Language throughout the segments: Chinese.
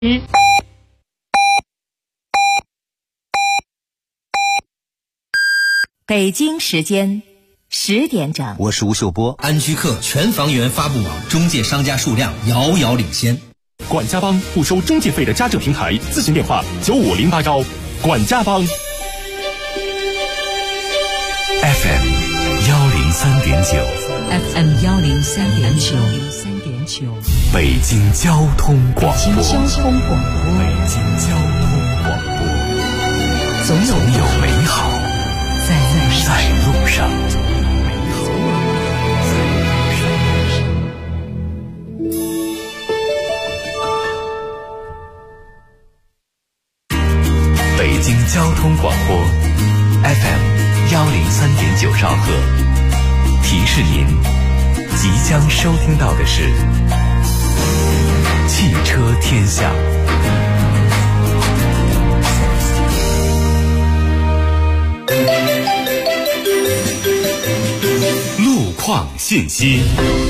北京时间10点整， 我是吴秀波。 安居客全房源发布网，中介商家数量遥遥领先。 管家帮不收中介费的家政平台，咨询电话9508招。管家帮 FM 103.9 FM 103.9， 北京交通广播， 北京交通广播，总有美好在路上。 北京交通广播 FM 103.9兆赫，提示您即将收听到的是汽车天下。路况信息。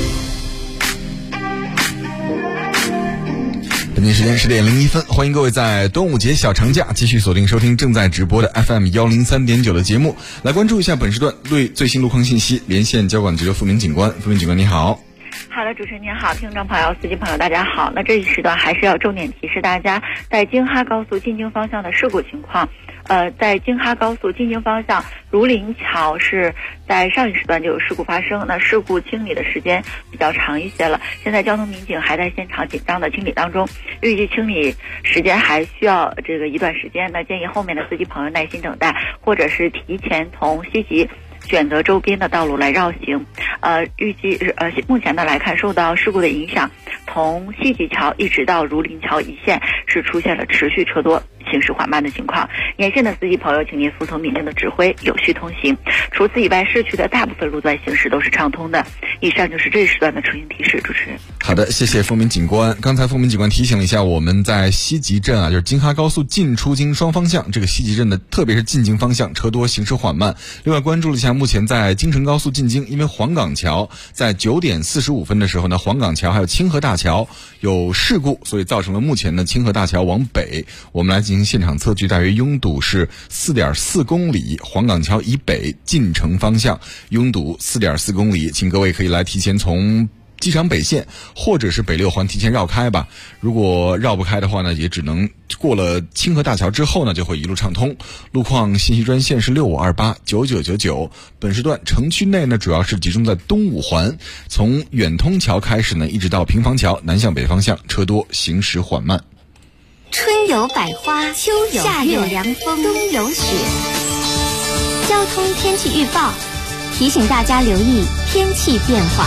北京时间10点01分，欢迎各位在端午节小长假继续锁定收听正在直播的 FM 103.9的节目，来关注一下本时段最新路况信息。连线交管局的付明警官，付明警官你好。 好的，主持人您好，听众朋友、司机朋友大家好。那这一时段还是要重点提示大家，在京哈高速进京方向的事故情况。在京哈高速进京方向，儒林桥是在上一时段就有事故发生，那事故清理的时间比较长一些了，现在交通民警还在现场紧张的清理当中，预计清理时间还需要一段时间，那建议后面的司机朋友耐心等待，或者是提前从西吉选择周边的道路来绕行。预计目前的来看，受到事故的影响，从西吉桥一直到儒林桥一线是出现了持续车多、行驶缓慢的情况。沿线的司机朋友，请您服从民警的指挥，有序通行。除此以外，市区的大部分路段行驶都是畅通的。以上就是这一时段的出行提示，主持人。 好的，谢谢付明警官。刚才付明警官提醒了一下，我们在西吉镇啊，就是京哈高速进出京双方向，这个西吉镇的特别是进京方向车多，行驶缓慢。另外关注了一下，目前在京承高速进京，因为黄岗桥在9点45分的时候呢，黄岗桥还有清河大桥有事故，所以造成了目前呢清河大桥往北，我们来进行现场测距，大约拥堵是4.4公里，黄岗桥以北进城方向拥堵4.4公里，请各位可以来提前从机场北线或者是北6环提前绕开吧。如果绕不开的话呢，也只能过了清河大桥之后呢，就会一路畅通。路况信息专线是65289999。本时段城区内呢，主要是集中在东5环，从远通桥开始呢，一直到平房桥南向北方向车多，行驶缓慢。 春有百花，秋有夏有凉风，冬有雪。交通天气预报提醒大家留意天气变化。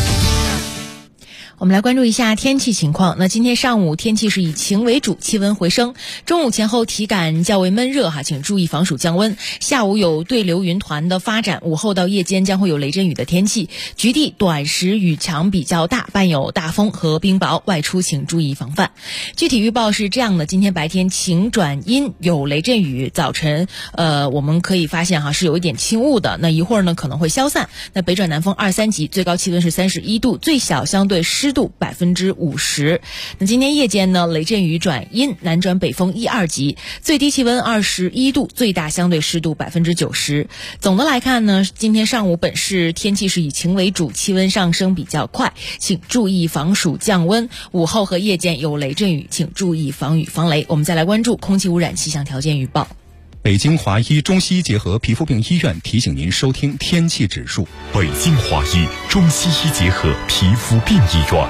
我们来关注一下天气情况。那今天上午天气是以晴为主，气温回升。中午前后体感较为闷热请注意防暑降温。下午有对流云团的发展，午后到夜间将会有雷阵雨的天气，局地短时雨强比较大，伴有大风和冰雹，外出请注意防范。具体预报是这样的：今天白天晴转阴，有雷阵雨，早晨我们可以发现是有一点轻雾的，那一会儿呢可能会消散。那北转南风2、3级，最高气温是31度，最小相对湿度50%。那今天夜间呢，雷阵雨转阴，南转北风1、2级，最低气温21度，最大相对湿度90%。总的来看呢，今天上午本市天气是以晴为主，气温上升比较快，请注意防暑降温。午后和夜间有雷阵雨，请注意防雨防雷。我们再来关注空气污染气象条件预报。 北京华医中西医结合皮肤病医院提醒您收听天气指数。 北京华医中西医结合皮肤病医院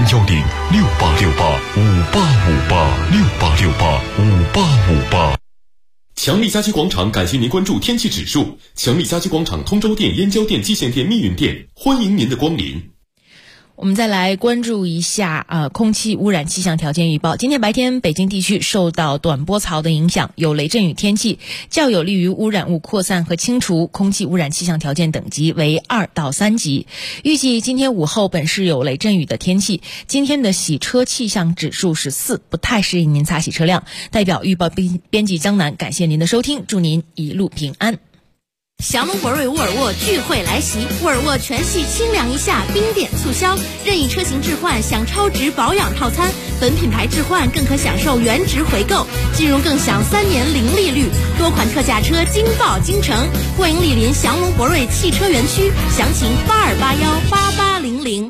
，0106868585858，68685858。强力家居广场感谢您关注天气指数。强力家居广场通州店、燕郊店、蓟县店、密云店，欢迎您的光临。 我们再来关注一下空气污染气象条件预报。今天白天北京地区受到短波槽的影响，有雷阵雨天气，较有利于污染物扩散和清除，空气污染气象条件等级为2到3级。预计今天午后本市有雷阵雨的天气，今天的洗车气象指数是4，不太适应您擦洗车辆。代表预报编辑江南感谢您的收听，祝您一路平安。 小猛博瑞沃尔沃聚会来袭，沃尔沃全系清凉一夏冰点促销，任意车型置换享超值保养套餐， 本品牌置换更可享受原值回购，金融更享3年零利率，多款特价车惊爆京城，欢迎莅临祥龙博瑞汽车园区，详情82818800。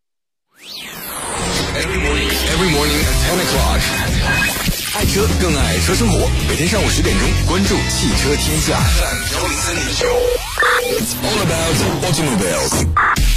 Every morning at 10 o'clock. 爱车更爱车生活，每天上午10点钟，关注汽车天下。It's all about automobiles.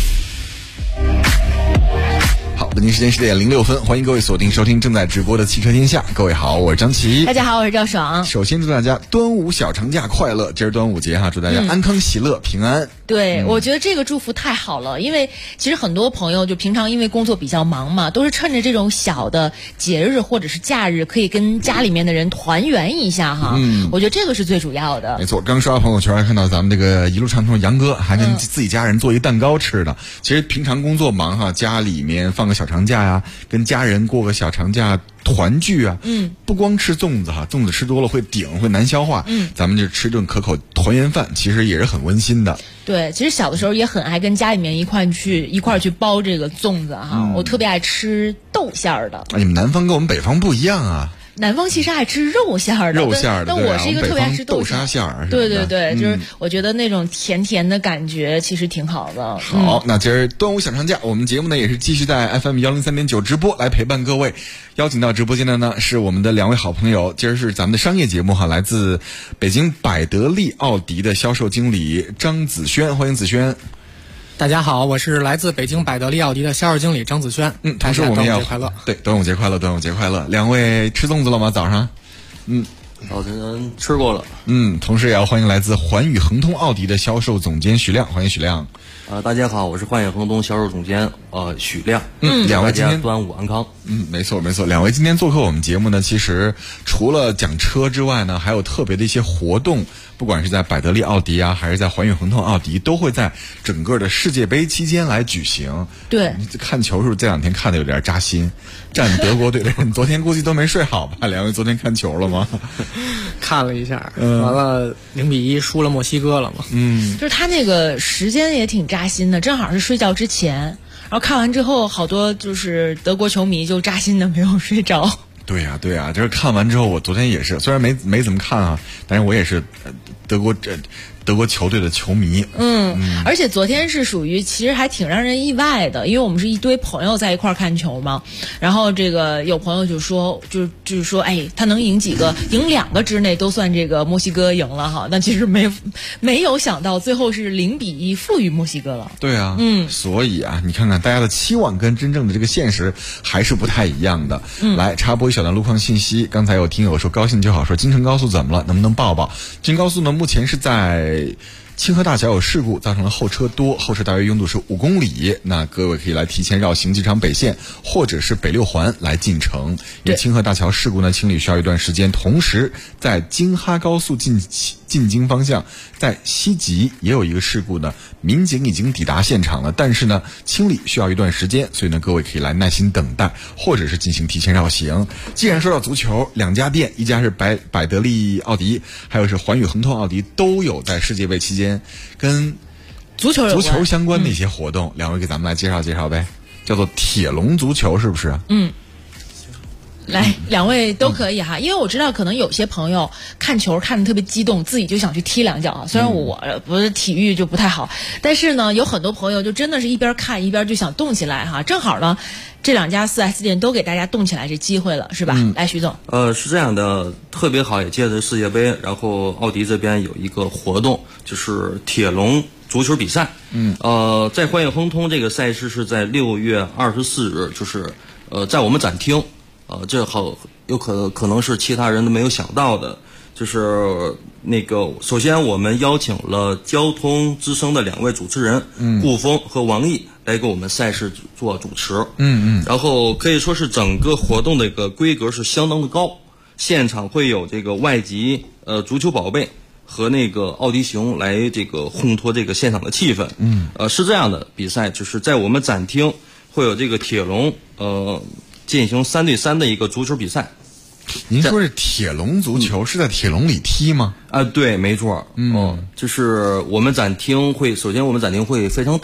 好，北京时间10点06分，欢迎各位锁定收听正在直播的汽车天下。各位好，我是张琪。 大家好，我是赵爽。 首先祝大家端午小长假快乐，今儿端午节哈，祝大家安康喜乐、平安。 对，我觉得这个祝福太好了，因为其实很多朋友就平常因为工作比较忙嘛，都是趁着这种小的节日或者是假日，可以跟家里面的人团圆一下哈。我觉得这个是最主要的。 没错，刚刷朋友圈还看到咱们这个一路畅通杨哥还跟自己家人做一个蛋糕吃的。其实平常工作忙哈，家里面放个小长假呀，跟家人过个小长假团聚啊。不光吃粽子哈，粽子吃多了会顶，会难消化。咱们就吃顿可口团圆饭，其实也是很温馨的。 对，其实小的时候也很爱跟家里面一块儿去包这个粽子哈。我特别爱吃豆馅儿的。 你们南方跟我们北方不一样啊。 南方其实爱吃肉馅儿的，但我是一个特别爱吃豆沙馅儿。 对对对，就是我觉得那种甜甜的感觉其实挺好的。 好，那今儿端午小长假，我们节目呢也是继续在 FM 103.9直播来陪伴各位。邀请到直播间的呢是我们的2位好朋友，今儿是咱们的商业节目哈，来自北京百得利奥迪的销售经理张子轩，欢迎子轩。 大家好，我是来自北京百得利奥迪的销售经理张子轩。 同时我们要端午节快乐。 对，端午节快乐，端午节快乐。两位吃粽子了吗？早上？ 早晨吃过了。 同时也要欢迎来自环宇恒通奥迪的销售总监许亮，欢迎许亮。 大家好，我是环宇恒通销售总监许亮。 两位今天端午安康。 没错没错。两位今天做客我们节目呢，其实除了讲车之外呢，还有特别的一些活动，不管是在百得利奥迪啊，还是在环宇恒通奥迪，都会在整个的世界杯期间来举行。对，看球是不是这2天看的有点扎心？站德国队的人昨天估计都没睡好吧？两位昨天看球了吗？ 看了一下，完了0-1输了墨西哥了嘛。 就是他那个时间也挺扎心的，正好是睡觉之前，然后看完之后，好多就是德国球迷就扎心的没有睡着。 对呀对呀，就是看完之后，我昨天也是，虽然没怎么看啊，但是我也是德国球队的球迷。 而且昨天是属于其实还挺让人意外的，因为我们是一堆朋友在一块儿看球嘛，然后这个有朋友就说就是说，他能赢几个，赢2个之内都算这个墨西哥赢了哈。但其实没有想到最后是0-1负于墨西哥了。 对啊，所以啊，你看看大家的期望跟真正的这个现实还是不太一样的。来插播一小段路况信息，刚才有听友说高兴就好，说京承高速怎么了，能不能报报？京高速呢目前是在清河大桥有事故，造成了后车多，后车大约拥堵是5公里。那各位可以来提前绕行机场北线或者是北6环来进城。因为清河大桥事故呢清理需要一段时间，同时在京哈高速进京方向，在西吉也有一个事故呢，民警已经抵达现场了，但是呢清理需要一段时间，所以呢各位可以来耐心等待，或者是进行提前绕行。既然说到足球，2家店，一家是百得利奥迪，还有是环宇恒通奥迪，都有在世界杯期间跟足球相关的一些活动。两位给咱们来介绍介绍呗，叫做铁笼足球，是不是？ 来，两位都可以哈，因为我知道可能有些朋友看球看得特别激动，自己就想去踢2脚啊。虽然我不是体育就不太好，但是呢，有很多朋友就真的是一边看一边就想动起来哈。正好呢，这2家4S 店都给大家动起来这机会了，是吧？来，徐总。 是这样的，特别好，也借着世界杯，然后奥迪这边有一个活动，就是铁笼足球比赛。在环宇恒通这个赛事是在6月24日，就是在我们展厅。这有可能是其他人都没有想到的，就是那个首先我们邀请了交通之声的2位主持人，顾峰和王毅来给我们赛事做主持。然后可以说是整个活动的一个规格是相当的高，现场会有这个外籍足球宝贝和那个奥迪熊来这个烘托这个现场的气氛。是这样的，比赛就是在我们展厅会有这个铁笼进行3对3的一个足球比赛。 您说是铁笼足球是在铁笼里踢吗？ 对，没错。就是我们展厅会，首先我们展厅会非常大，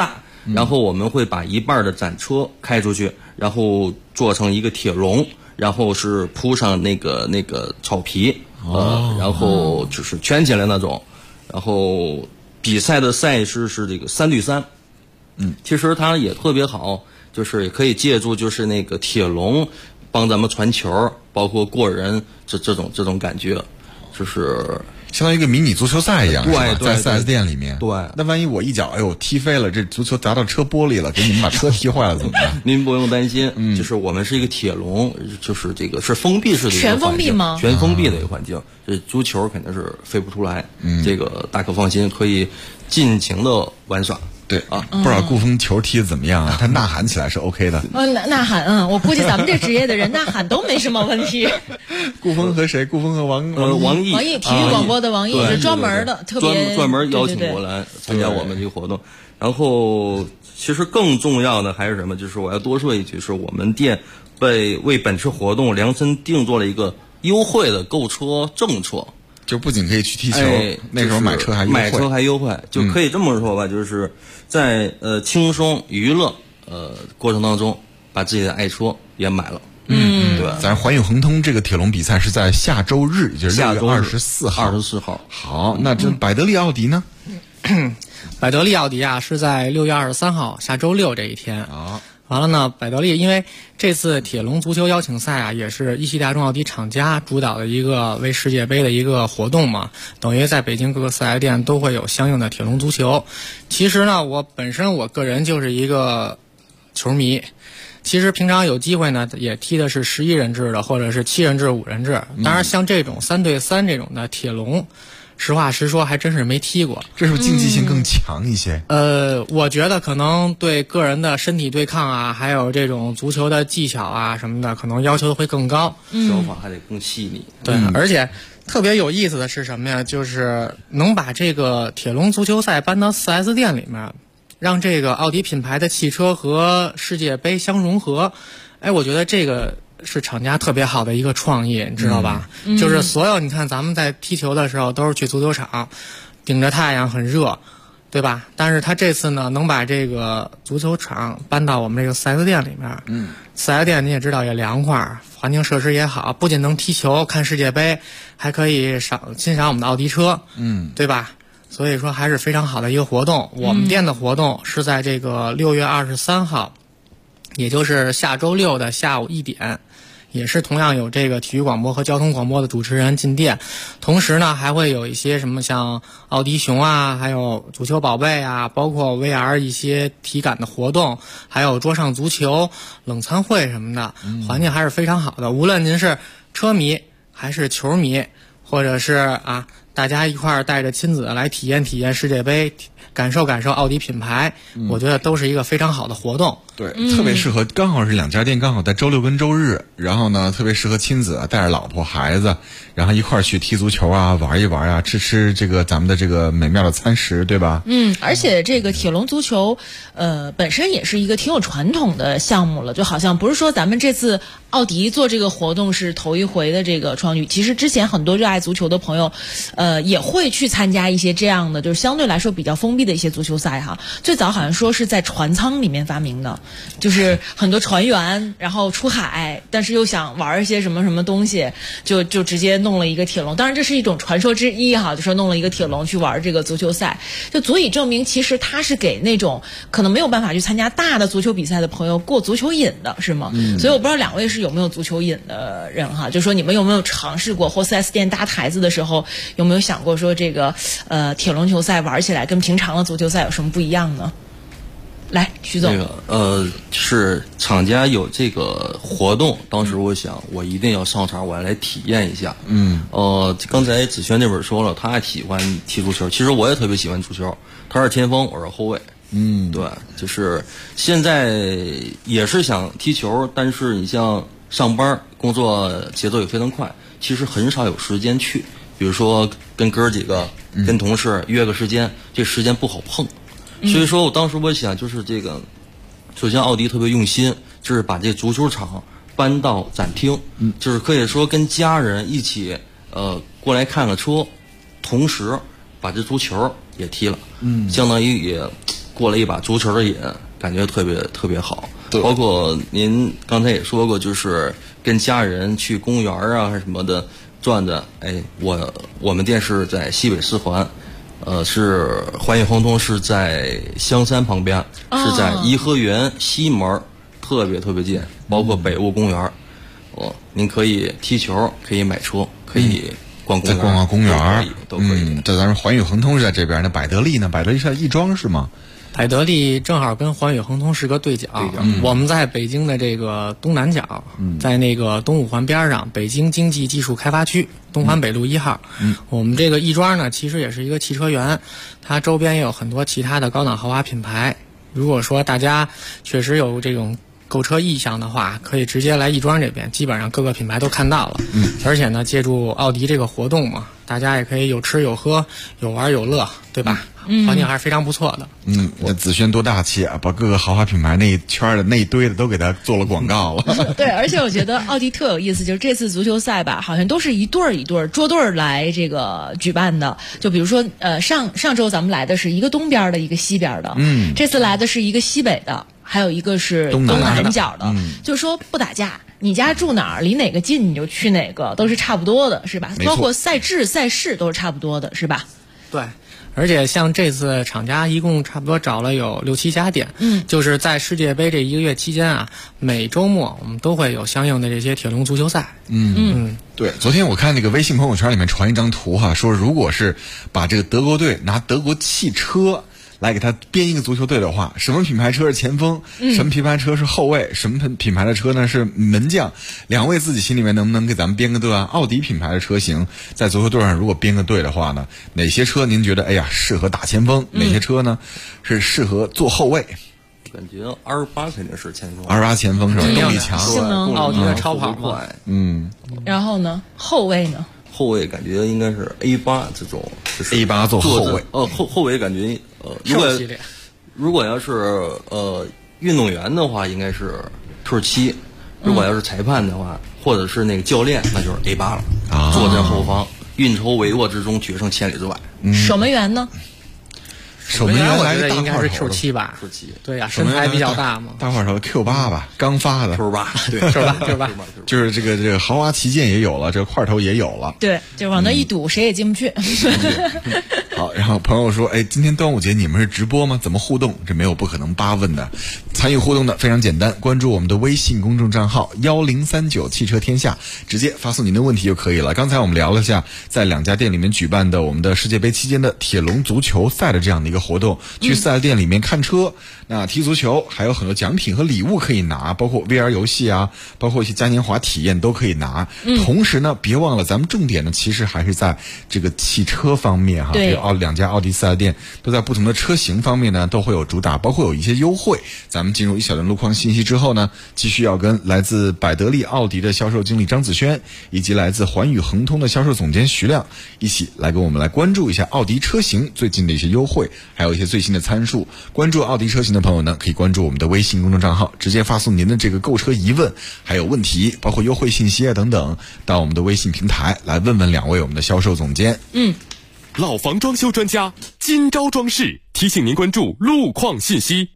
然后我们会把一半的展车开出去，然后做成一个铁笼，然后是铺上那个草皮，然后就是圈起来那种，然后比赛的赛事是这个3对3，其实它也特别好，就是也可以借助就是那个铁笼帮咱们传球，包括过人这种感觉，就是相当于一个迷你足球赛一样， 对， 在 4S 店里面。 对， 那万一我一脚踢飞了，这足球砸到车玻璃了，给你们把车踢坏了怎么办？ 您不用担心，就是我们是一个铁笼，就是这个是封闭式的一个环境， 全封闭吗？ 全封闭的一个环境，这足球肯定是飞不出来，这个大可放心，可以尽情的玩耍。 对啊，不知道顾峰球踢得怎么样啊？他呐喊起来是 OK 的。 呐喊，我估计咱们这职业的人呐喊都没什么问题。 顾峰和谁？顾峰和王毅， 体育广播的王毅是专门的，特别专门邀请过来参加我们这个活动。然后，其实更重要的还是什么？就是我要多说一句，是我们店为本次活动量身定做了一个优惠的购车政策。 就不仅可以去踢球，那时候买车还优惠， 就可以这么说吧，就是在轻松娱乐过程当中，把自己的爱车也买了。对吧？ 咱环宇恒通这个铁笼比赛是在下周日，也就是6月24号。 24号。 好，那这百得利奥迪呢？ 百得利奥迪啊，是在6月23号下周六这一天啊。完了呢，百得利因为这次铁笼足球邀请赛啊，也是一汽大众奥迪厂家主导的一个为世界杯的一个活动嘛，等于在北京各个4S店都会有相应的铁笼足球。其实呢，我个人就是一个球迷，其实平常有机会呢，也踢的是11人制的，或者是7人制、5人制。当然，像这种3对3这种的铁笼，实话实说，还真是没踢过。 这是不是竞技性更强一些？ 我觉得可能对个人的身体对抗啊，还有这种足球的技巧啊什么的，可能要求会更高， 手法还得更细腻。 对，而且特别有意思的是什么呀？就是能把这个铁笼足球赛搬到4S 店里面，让这个奥迪品牌的汽车和世界杯相融合。哎，我觉得这个是厂家特别好的一个创意，你知道吧？就是所有你看咱们在踢球的时候都是去足球场，顶着太阳很热，对吧？但是他这次呢，能把这个足球场搬到我们这个4S 店里面。4S 店你也知道也凉快，环境设施也好，不仅能踢球看世界杯，还可以欣赏我们的奥迪车，对吧？所以说还是非常好的一个活动。我们店的活动是在这个6月23号，也就是下周六的下午1点，也是同样有这个体育广播和交通广播的主持人进店，同时呢还会有一些什么像奥迪熊啊，还有足球宝贝啊，包括 VR 一些体感的活动，还有桌上足球、冷餐会什么的，环境还是非常好的。无论您是车迷还是球迷，或者是大家一块儿带着亲子来体验世界杯，感受奥迪品牌，我觉得都是一个非常好的活动。 对，特别适合，刚好是2家店刚好在周六跟周日，然后呢特别适合亲子带着老婆孩子，然后一块儿去踢足球啊，玩一玩啊，吃这个咱们的这个美妙的餐食，对吧？ 而且这个铁笼足球本身也是一个挺有传统的项目了，就好像不是说咱们这次奥迪做这个活动是头一回的这个创举，其实之前很多热爱足球的朋友也会去参加一些这样的就是相对来说比较封闭的一些足球赛哈。最早好像说是在船舱里面发明的，就是很多船员然后出海，但是又想玩一些什么东西，就直接弄了一个铁笼。当然这是一种传说之一哈，就说弄了一个铁笼去玩这个足球赛，就足以证明其实它是给那种可能没有办法去参加大的足球比赛的朋友过足球瘾的，是吗？所以我不知道2位是有没有足球瘾的人哈，就说你们有没有尝试过或 4S 店搭台子的时候有没有想过说这个铁笼球赛玩起来跟平常的足球赛有什么不一样呢？来，徐总。 是厂家有这个活动，当时我想我一定要上场，我要来体验一下。刚才子轩这边说了，他喜欢踢足球，其实我也特别喜欢足球。他是前锋，我是后卫。对，就是现在也是想踢球，但是你像上班工作节奏也非常快，其实很少有时间去。比如说跟哥几个、跟同事约个时间，这时间不好碰。所以说我当时我想就是这个，首先奥迪特别用心，就是把这足球场搬到展厅，就是可以说跟家人一起过来看个车，同时把这足球也踢了，相当于也过了一把足球的瘾，感觉特别好。 对， 包括您刚才也说过，就是跟家人去公园啊什么的转转。哎，我们店是在西北四环，是环宇亨通是在香山旁边，是在颐和园西门，特别近。包括北坞公园，您可以踢球，可以买车，可以逛公园， 再逛公园都可以。 这咱们环宇亨通是在这边，那百得利呢？百得利是在亦庄是吗？ 百得利正好跟环宇亨通是个对角，我们在北京的这个东南角，在那个东五环边上，北京经济技术开发区东环北路1号。我们这个亦庄呢，其实也是一个汽车园，它周边也有很多其他的高档豪华品牌。如果说大家确实有这种购车意向的话，可以直接来亦庄这边，基本上各个品牌都看到了。而且呢，借助奥迪这个活动嘛，大家也可以有吃有喝，有玩有乐，对吧？环境还是非常不错的。 那子轩多大气啊，把各个豪华品牌那一圈的那一堆的都给他做了广告了。 对，而且我觉得奥迪特有意思，就是这次足球赛吧，好像都是一对儿捉对儿来这个举办的。就比如说，上周咱们来的是一个东边的，一个西边的，这次来的是一个西北的，还有一个是东南角的，就是说不打架。你家住哪儿，离哪个近你就去哪个，都是差不多的，是吧？包括赛制、赛事都是差不多的，是吧？ 对。而且像这次厂家一共差不多找了有6-7家店，就是在世界杯这1个月期间啊，每周末我们都会有相应的这些铁笼足球赛。 对，昨天我看那个微信朋友圈里面传一张图哈，说如果是把这个德国队拿德国汽车来给他编一个足球队的话，什么品牌车是前锋，什么品牌车是后卫，什么品牌的车呢是门将，两位自己心里面能不能给咱们编个队啊？奥迪品牌的车型在足球队上如果编个队的话呢，哪些车您觉得适合打前锋，哪些车呢是适合做后卫？ 感觉28肯定是前锋 ，28前锋是吧？动力强， 奥迪的超跑快。 然后呢，后卫呢？ 后卫感觉应该是 A8这种，就是 A8 做后卫。 后卫感觉如果要是运动员的话，应该是 Q7；如果要是裁判的话，或者是那个教练，那就是 A8 了。坐在后方，运筹帷幄之中，决胜千里之外。 守门员呢？ 守门员我觉得应该是 Q7 吧。 Q7， 对呀，身材比较大嘛。 大块头 Q8 吧，刚发的 Q8， 对 Q8， 就是这个豪华旗舰也有了，这个块头也有了。 对，就往那一堵，谁也进不去。 好，然后朋友说，今天端午节你们是直播吗？怎么互动？这没有不可能8问的。参与互动的非常简单，关注我们的微信公众账号1039汽车天下，直接发送您的问题就可以了。刚才我们聊了下，在2家店里面举办的我们的世界杯期间的铁笼足球赛的这样的一个活动，去4S店里面看车，那踢足球，还有很多奖品和礼物可以拿，包括 VR 游戏啊，包括一些嘉年华体验都可以拿。同时呢，别忘了咱们重点呢，其实还是在这个汽车方面哈。 对 ，2家奥迪4S店都在不同的车型方面呢，都会有主打，包括有一些优惠。咱们进入一小段路况信息之后呢，继续要跟来自百得利奥迪的销售经理张子轩，以及来自环宇亨通的销售总监徐亮，一起来跟我们来关注一下奥迪车型最近的一些优惠，还有一些最新的参数。关注奥迪车型的朋友呢，可以关注我们的微信公众账号，直接发送您的这个购车疑问，还有问题，包括优惠信息啊等等，到我们的微信平台来问问2位我们的销售总监。 老房装修专家金招装饰提醒您关注路况信息。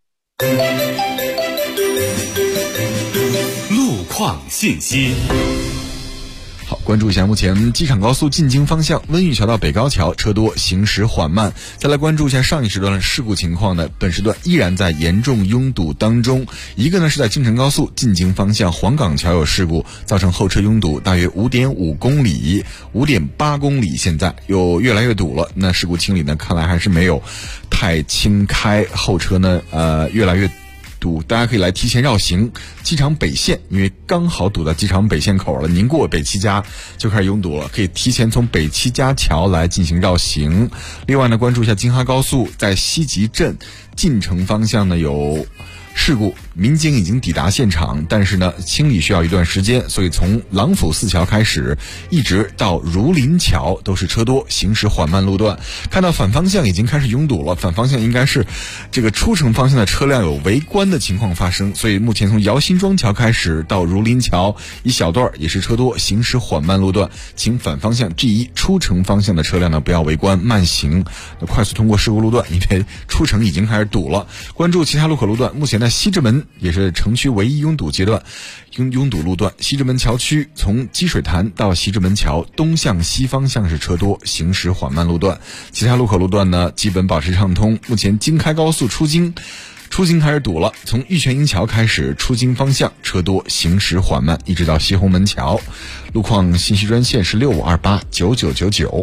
路况信息。 好，关注一下目前机场高速进京方向温榆桥到北高桥车多，行驶缓慢。再来关注一下上一时段的事故情况呢，本时段依然在严重拥堵当中。一个呢是在京承高速进京方向黄岗桥有事故，造成后车拥堵大约 5.5 公里 5.8 公里，现在又越来越堵了。那事故清理呢，看来还是没有太轻开，后车呢越来越堵，大家可以来提前绕行机场北线，因为刚好堵到机场北线口了，您过北七家就开始拥堵了，可以提前从北七家桥来进行绕行。另外呢，关注一下京哈高速在西集镇进城方向呢有事故， 民警已经抵达现场，但是呢，清理需要一段时间，所以从郎府四桥开始，一直到儒林桥都是车多，行驶缓慢路段。看到反方向已经开始拥堵了，反方向应该是这个出城方向的车辆有围观的情况发生，所以目前从姚辛庄桥开始到儒林桥一小段也是车多，行驶缓慢路段，请反方向 G1 出城方向的车辆呢不要围观慢行，快速通过事故路段，因为出城已经开始堵了。关注其他路口路段，目前呢西直门也是城区唯一拥堵阶段，拥堵路段，西直门桥区从积水潭到西直门桥东向西方向是车多，行驶缓慢路段。其他路口路段呢基本保持畅通。目前京开高速出京开始堵了，从玉泉营桥开始出京方向车多，行驶缓慢，一直到西红门桥。路况信息专线是65289999。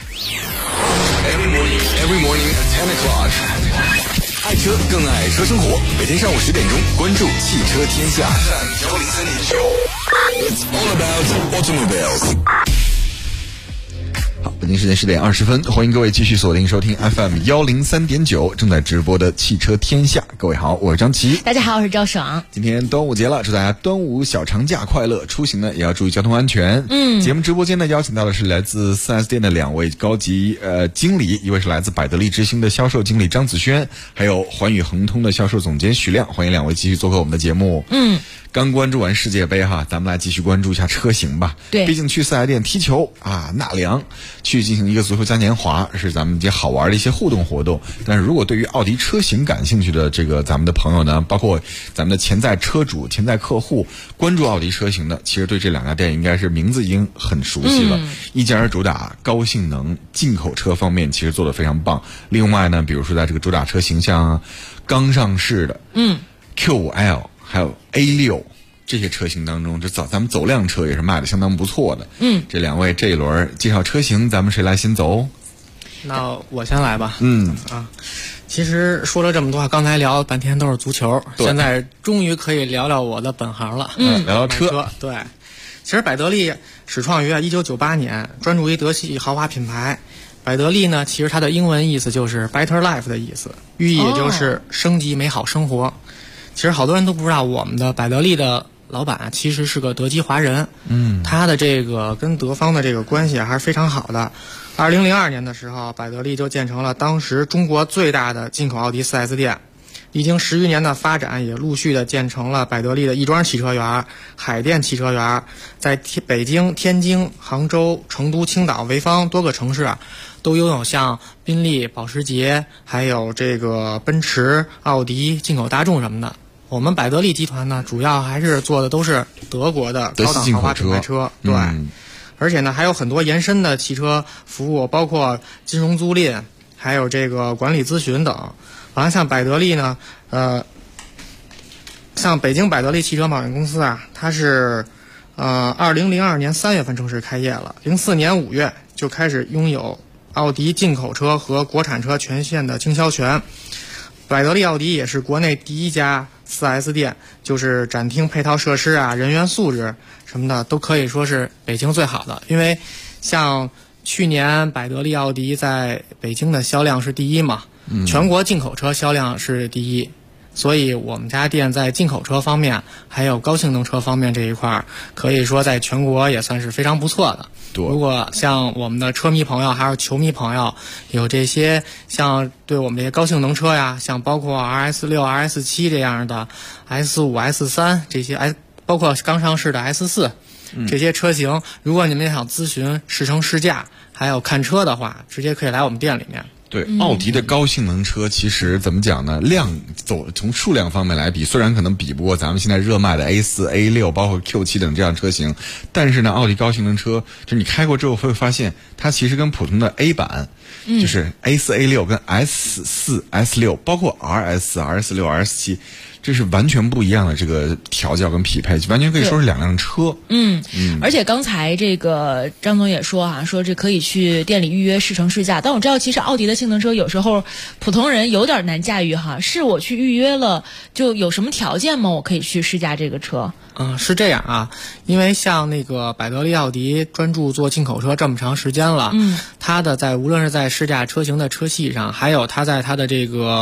Every morning at 10 o'clock. 爱车更爱车生活，每天上午10点钟，关注汽车天下。It's all about automobiles. 好，北京时间10点20分，欢迎各位继续锁定收听 FM 103.9正在直播的汽车天下。各位好，我是张琪。 大家好，我是赵爽。 今天端午节了，祝大家端午小长假快乐，出行呢也要注意交通安全。节目直播间呢邀请到的是来自 4S 店的2位高级经理，一位是来自百得利之星的销售经理张子轩，还有环宇恒通的销售总监许亮，欢迎2位继续做客我们的节目。刚关注完世界杯哈，咱们来继续关注一下车型吧。 对， 毕竟去4S店踢球啊、纳凉，去进行一个足球嘉年华，是咱们这好玩的一些互动活动。但是如果对于奥迪车型感兴趣的这个咱们的朋友呢，包括咱们的潜在车主、潜在客户，关注奥迪车型的，其实对这2家店应该是名字已经很熟悉了。一家主打高性能进口车方面，其实做得非常棒。另外呢，比如说在这个主打车型像刚上市的Q5L。还有 A6 这些车型当中，咱们走量车也是卖的相当不错的。这2位这一轮介绍车型，咱们谁来先走？ 那我先来吧。其实说了这么多，刚才聊半天都是足球，现在终于可以聊聊我的本行了。 聊聊车。 对，其实百得利始创于1998年，专注于德系豪华品牌。百得利呢，其实它的英文意思就是 Better Life 的意思，寓意也就是升级美好生活。其实好多人都不知道，我们的百得利的老板其实是个德籍华人。他的这个跟德方的这个关系还是非常好的。2002年的时候，百得利就建成了当时中国最大的进口奥迪 4S 店。历经10余年的发展，也陆续的建成了百得利的亦庄汽车园、海淀汽车园，在北京、天津、杭州、成都、青岛、潍坊多个城市都拥有像宾利、保时捷，还有这个奔驰、奥迪、进口大众什么的。我们百得利集团呢，主要还是做的都是德国的高档豪华品牌车，对，而且呢还有很多延伸的汽车服务，包括金融租赁，还有这个管理咨询等。好像百得利呢，像北京百得利汽车贸易公司它是2002年3月份正式开业了，04年5月就开始拥有奥迪进口车和国产车全线的经销权。百得利奥迪也是国内第一家 4S 店，就是展厅配套设施人员素质什么的都可以说是北京最好的。因为像去年百得利奥迪在北京的销量是第一嘛，全国进口车销量是第一，所以我们家店在进口车方面还有高性能车方面这一块，可以说在全国也算是非常不错的。如果像我们的车迷朋友还有球迷朋友有这些像对我们这些高性能车像包括 RS6、RS7 这样的 S5、S3 这些，包括刚上市的 S4 这些车型，如果你们想咨询试乘试驾还有看车的话，直接可以来我们店里面。 对，奥迪的高性能车其实怎么讲呢？从数量方面来比，虽然可能比不过咱们现在热卖的 A4、A6， 包括 Q7 等这样车型，但是呢，奥迪高性能车就你开过之后会发现，它其实跟普通的 A 版，就是 A4、A6 跟 S4、S6， 包括 RS、RS6、RS7。这是完全不一样的这个调教跟匹配，完全可以说是2辆车。 而且刚才这个张总也说说这可以去店里预约试乘试驾，但我知道其实奥迪的性能车有时候普通人有点难驾驭是我去预约了就有什么条件吗？我可以去试驾这个车？ 是这样因为像那个百得利奥迪专注做进口车这么长时间了，它的无论是在试驾车型的车系上，还有它在它的这个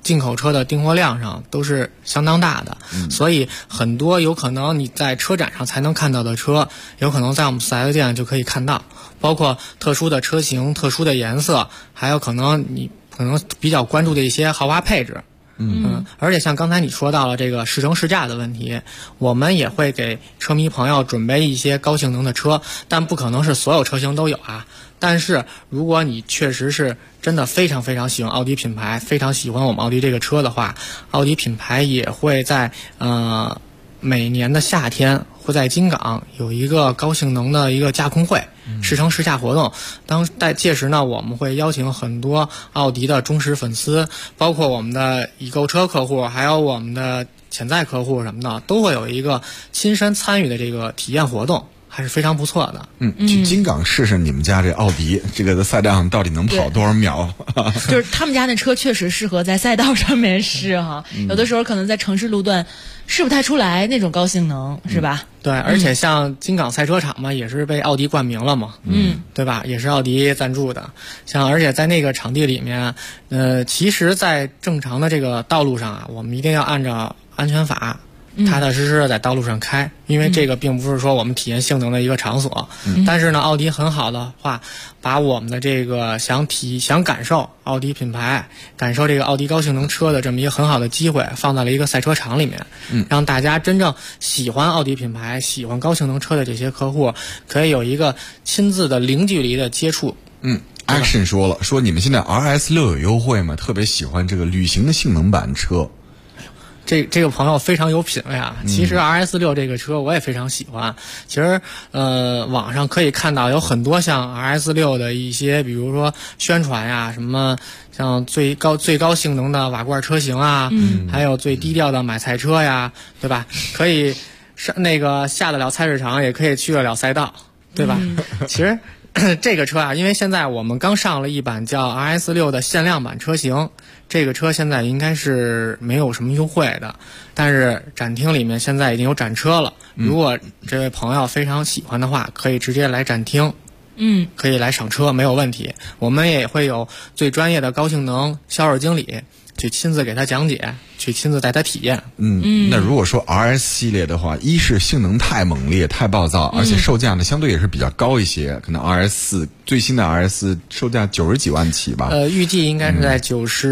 进口车的订货量上都是相当大的，所以很多有可能你在车展上才能看到的车，有可能在我们 4S 店就可以看到，包括特殊的车型、特殊的颜色，还有可能你可能比较关注的一些豪华配置。而且像刚才你说到了这个试乘试驾的问题，我们也会给车迷朋友准备一些高性能的车，但不可能是所有车型都有啊。但是如果你确实是真的非常非常喜欢奥迪品牌，非常喜欢我们奥迪这个车的话，奥迪品牌也会在每年的夏天会在金港有一个高性能的一个驾控会、试乘试驾活动。届时呢，我们会邀请很多奥迪的忠实粉丝，包括我们的已购车客户，还有我们的潜在客户什么的，都会有一个亲身参与的这个体验活动，还是非常不错的。 去金港试试你们家这奥迪这个赛道上到底能跑多少秒？ 就是他们家那车确实适合在赛道上面试哈，有的时候可能在城市路段试不太出来那种高性能，是吧？ 对，而且像金港赛车场嘛，也是被奥迪冠名了嘛，对吧？也是奥迪赞助的。而且在那个场地里面，其实，在正常的这个道路上啊，我们一定要按照安全法踏踏实实的在道路上开，因为这个并不是说我们体验性能的一个场所。但是呢，奥迪很好的话，把我们的这个想感受奥迪品牌、感受这个奥迪高性能车的这么一个很好的机会，放在了一个赛车场里面，让大家真正喜欢奥迪品牌、喜欢高性能车的这些客户，可以有一个亲自的零距离的接触。 Action 说你们现在 RS6 有优惠吗？特别喜欢这个旅行的性能版车。 这个朋友非常有品位啊！其实 RS6 这个车我也非常喜欢。其实网上可以看到有很多像 RS6 的一些，比如说宣传呀，什么像最高性能的瓦罐车型啊，还有最低调的买菜车呀，对吧？可以下得了菜市场，也可以去得了赛道，对吧？其实这个车啊，因为现在我们刚上了一版叫 RS6 的限量版车型，这个车现在应该是没有什么优惠的，但是展厅里面现在已经有展车了。如果这位朋友非常喜欢的话，可以直接来展厅，可以来赏车，没有问题。我们也会有最专业的高性能销售经理去亲自给他讲解，去亲自带他体验。 那如果说 RS 系列的话，一是性能太猛烈、太暴躁，而且售价呢相对也是比较高一些，可能 RS4 最新的 RS 售价90几万起吧。 预计应该是在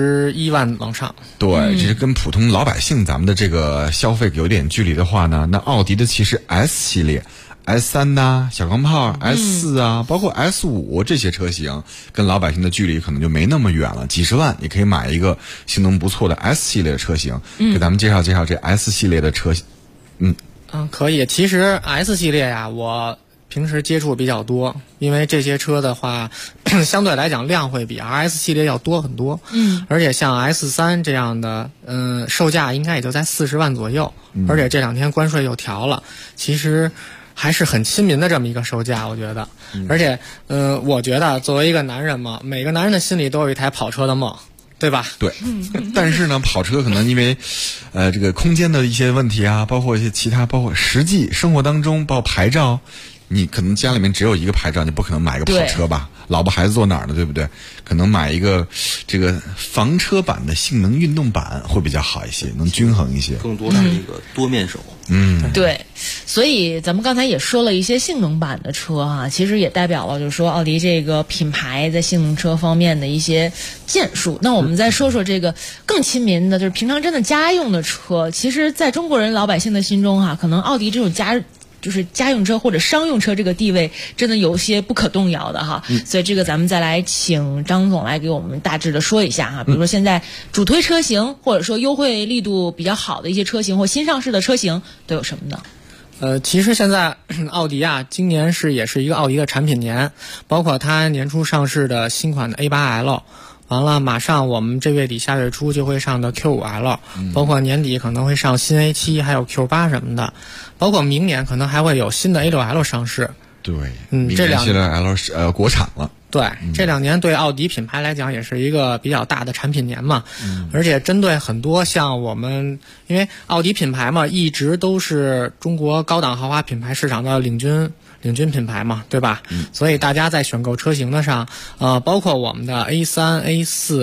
91万往上。 对，这是跟普通老百姓咱们的这个消费有点距离的话呢，那奥迪的其实 S 系列。S3 呐、小钢炮 S4 啊，包括 S5 这些车型，跟老百姓的距离可能就没那么远了，几十万你可以买一个性能不错的 S 系列的车型，给咱们介绍介绍这 S 系列的车型。 可以。其实 S 系列呀，我平时接触比较多，因为这些车的话相对来讲量会比 RS 系列要多很多。而且像 S3 这样的售价应该也就在40万左右，而且这2天关税又调了，其实还是很亲民的这么一个售价，我觉得。而且我觉得作为一个男人嘛，每个男人的心里都有一台跑车的梦，对吧？ 对。但是呢，跑车可能因为这个空间的一些问题啊，包括一些其他，包括实际生活当中，包括牌照，你可能家里面只有一个牌照，你不可能买一个跑车吧？老婆孩子坐哪儿呢？对不对？可能买一个这个房车版的性能运动版会比较好一些，能均衡一些， 更多是一个多面手。 对，所以咱们刚才也说了一些性能版的车啊，其实也代表了就是说奥迪这个品牌在性能车方面的一些建树。那我们再说说这个更亲民的，就是平常真的家用的车。其实在中国人老百姓的心中可能奥迪这种就是家用车或者商用车这个地位真的有些不可动摇的哈。所以这个咱们再来请张总来给我们大致的说一下哈。比如说现在主推车型或者说优惠力度比较好的一些车型或新上市的车型都有什么呢？ 其实现在奥迪啊，今年也是一个奥迪的产品年，包括它年初上市的新款的 A8L， 完了马上我们这月底下月初就会上的 Q5L， 包括年底可能会上新 A7 还有 Q8 什么的，包括明年可能还会有新的 A6L 上市。 对，这两年 L 是国产了。 对，这2年对奥迪品牌来讲也是一个比较大的产品年嘛。而且针对很多像我们，因为奥迪品牌嘛，一直都是中国高档豪华品牌市场的领军品牌嘛，对吧？所以大家在选购车型的上，包括我们的 A3、A4、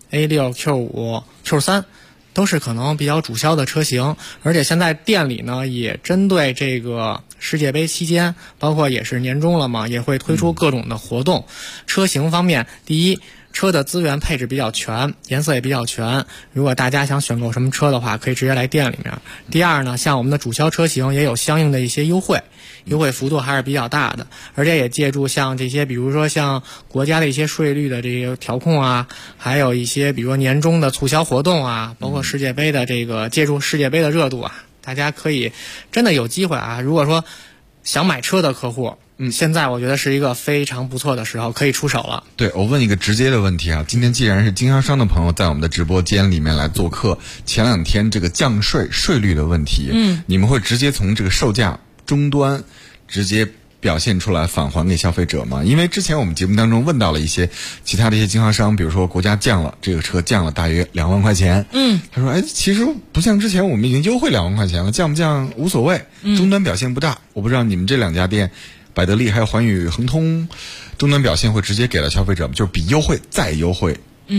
A6、Q5、Q3。都是可能比较主销的车型，而且现在店里呢也针对这个世界杯期间，包括也是年终了嘛，也会推出各种的活动。车型方面，第一，车的资源配置比较全，颜色也比较全，如果大家想选购什么车的话，可以直接来店里面。第二呢，像我们的主销车型也有相应的一些优惠幅度还是比较大的，而且也借助像这些比如说像国家的一些税率的这些调控啊，还有一些比如说年终的促销活动啊，包括世界杯的这个借助世界杯的热度啊，大家可以真的有机会啊，如果说想买车的客户，现在我觉得是一个非常不错的时候，可以出手了。 对，我问一个直接的问题啊，今天既然是经销商的朋友在我们的直播间里面来做客，前2天这个降税率的问题，你们会直接从这个售价终端直接表现出来返还给消费者吗？因为之前我们节目当中问到了一些其他的一些经销商，比如说国家降了这个车降了大约2万块钱，他说其实不像之前我们已经优惠2万块钱了，降不降无所谓，终端表现不大。我不知道你们这2家店百得利还有环宇恒通终端表现会直接给到消费者吗？就是比优惠再优惠。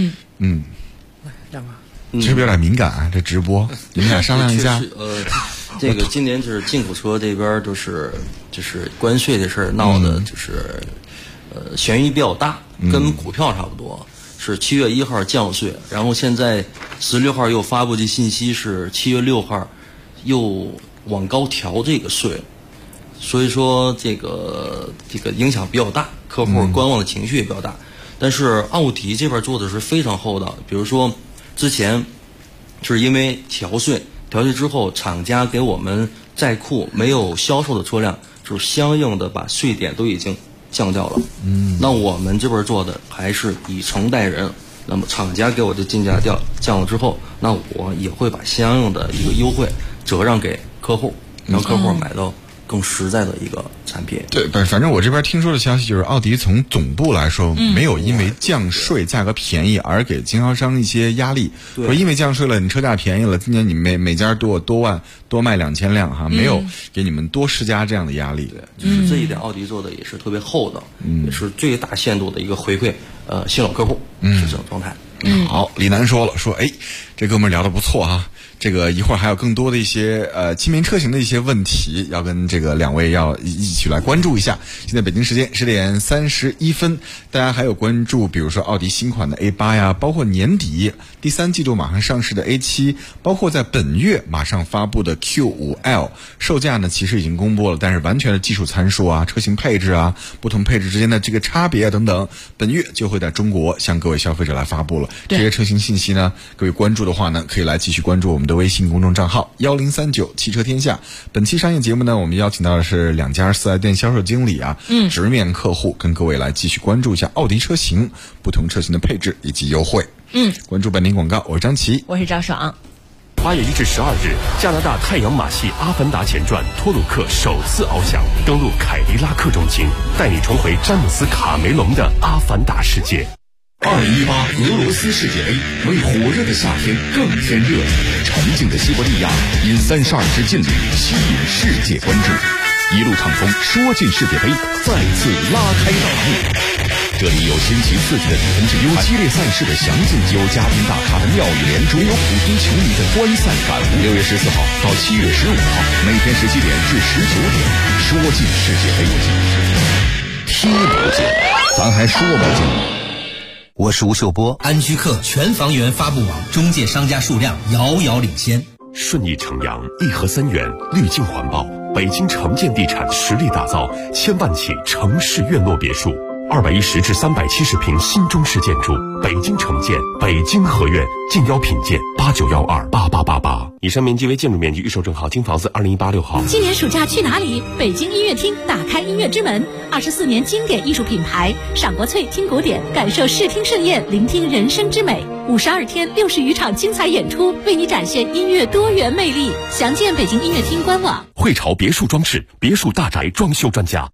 是不是有点敏感啊？这直播你们俩商量一下。 这个今年就是进口车这边就是关税的事儿闹的就是悬疑比较大，跟股票差不多。是7月1号降税，然后现在16号又发布的信息是7月6号又往高调这个税，所以说这个影响比较大，客户观望的情绪也比较大。但是奥迪这边做的是非常厚道，比如说之前是因为调税之后，厂家给我们在库没有销售的车辆，就是相应的把税点都已经降掉了。那我们这边做的还是以诚待人。那么厂家给我的进价降了之后，那我也会把相应的一个优惠折让给客户，让客户买到更实在的一个产品。 对，反正我这边听说的消息就是，奥迪从总部来说，没有因为降税价格便宜而给经销商一些压力，说因为降税了，你车价便宜了，今年你每家多卖2000辆哈，没有给你们多施加这样的压力。 对，就是这一点，奥迪做的也是特别厚道，也是最大限度的一个回馈新老客户，是这种状态。 好，李楠说了，这哥们儿聊得不错啊。这个一会儿还有更多的一些亲民车型的一些问题，要跟这个2位要一起来关注一下。现在北京时间10点31分，大家还有关注，比如说奥迪新款的 A8 呀，包括年底第3季度马上上市的 A7， 包括在本月马上发布的 Q5L， 售价呢其实已经公布了，但是完全的技术参数啊、车型配置啊、不同配置之间的这个差别啊等等，本月就会在中国向各位消费者来发布了。这些车型信息呢，各位关注的话呢，可以来继续关注我们的微信公众账号1039汽车天下。本期商业节目呢，我们邀请到的是2家4S店销售经理啊，直面客户，跟各位来继续关注一下奥迪车型不同车型的配置以及优惠。关注本地广告，我是张琪， 我是赵爽。 8月1至12日，加拿大太阳马戏《阿凡达前传》托鲁克首次翱翔，登陆凯迪拉克中心，带你重回詹姆斯·卡梅隆的阿凡达世界。 2018俄罗斯世界杯为火热的夏天更添热情，沉静的西伯利亚因32支劲旅吸引世界关注，一路畅风说进世界杯，再次拉开大幕。这里有新奇刺激的比分之有激烈赛事的详尽，有嘉宾大咖的妙语连珠，有普通球迷的观赛感悟。6月14号到7月15号，每天17点至19点，说进世界杯，踢不进，咱还说不进。 我是吴秀波，安居客全房源发布网中介商家数量遥遥领先。 顺义城阳1河3园，绿境环保，北京城建地产实力打造1000万起城市院落别墅，210至370平新中式建筑，北京城建，北京合院，敬邀品鉴89128888。以上面积为建筑面积预售证号京房子2018 6号。 今年暑假去哪里？北京音乐厅打开音乐之门，24年经典艺术品牌，赏国粹，听古典，感受视听盛宴，聆听人生之美。52天60余场精彩演出，为你展现音乐多元魅力。详见北京音乐厅官网。 汇潮别墅装饰，别墅大宅装修专家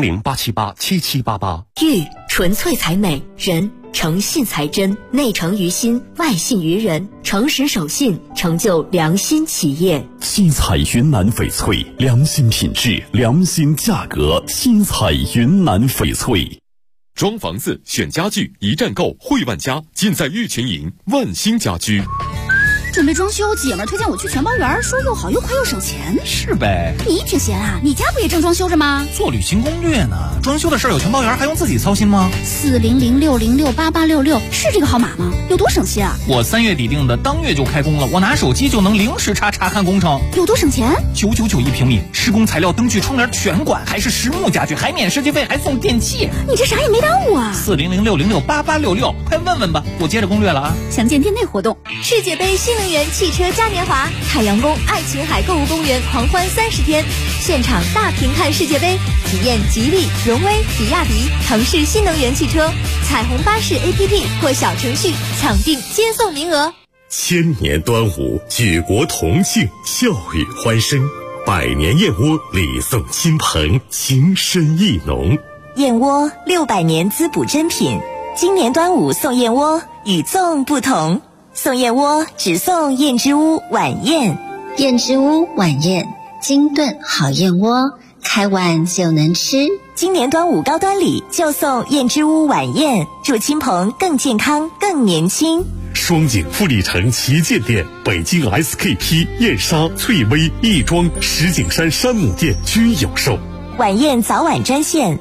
，400-878-7788。 玉纯粹才美，人诚信才真，内诚于心，外信于人，诚实守信，成就良心企业。 新彩云南翡翠，良心品质，良心价格，新彩云南翡翠。 装房子选家具，一站购汇万家，尽在玉群营万兴家居。 准备装修，姐们儿推荐我去全包园，说又好又快又省钱。 是呗， 你挺闲啊，你家不也正装修着吗？ 做旅行攻略呢，装修的事儿有全包园，还用自己操心吗 ？40060688866是这个号码吗？有多省心啊？ 我3月底定的，当月就开工了，我拿手机就能零时查看工程。 有多省钱 ？999一平米，施工材料、灯具、窗帘全管，还是实木家具，还免设计费，还送电器。 你这啥也没耽误啊 ！40060688866，快问问吧，我接着攻略了啊！ 详见店内活动。 世界杯新能源汽车嘉年华，海洋宫爱琴海购物公园狂欢30天，现场大屏看世界杯，体验吉利、荣威、比亚迪、腾势新能源汽车，彩虹巴士 APP 或小程序抢订接送名额。 千年端午，举国同庆，笑语欢声。百年燕窝礼送亲朋，情深意浓。 燕窝600年滋补珍品，今年端午送燕窝，与粽不同。送燕窝只送燕之屋晚宴， 燕之屋晚宴，精炖好燕窝，开碗就能吃。 今年端午高端礼就送燕之屋晚宴，祝亲朋更健康更年轻。 双井富力城旗舰店、北京 SKP、燕莎、翠微、亦庄、石景山山姆店均有售。 晚宴早晚专线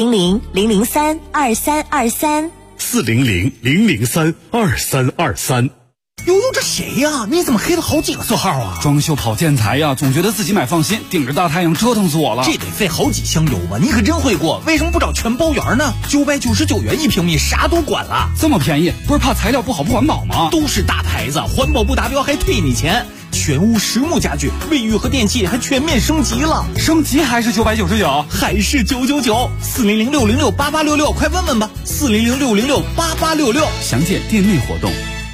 400-003-2323 400-003-2323。 悠悠，这谁呀？你怎么黑了好几个色号啊？ 装修跑建材呀，总觉得自己买放心，顶着大太阳折腾死我了。 这得费好几箱油吧？你可真会过，为什么不找全包园呢？999元一平米，啥都管了， 这么便宜，不是怕材料不好不环保吗？ 都是大牌子，环保不达标还退你钱。全屋实木家具，卫浴和电器还全面升级了， 升级还是999， 还是999，400-606-8866，快问问吧，400-606-8866， 详见店内活动。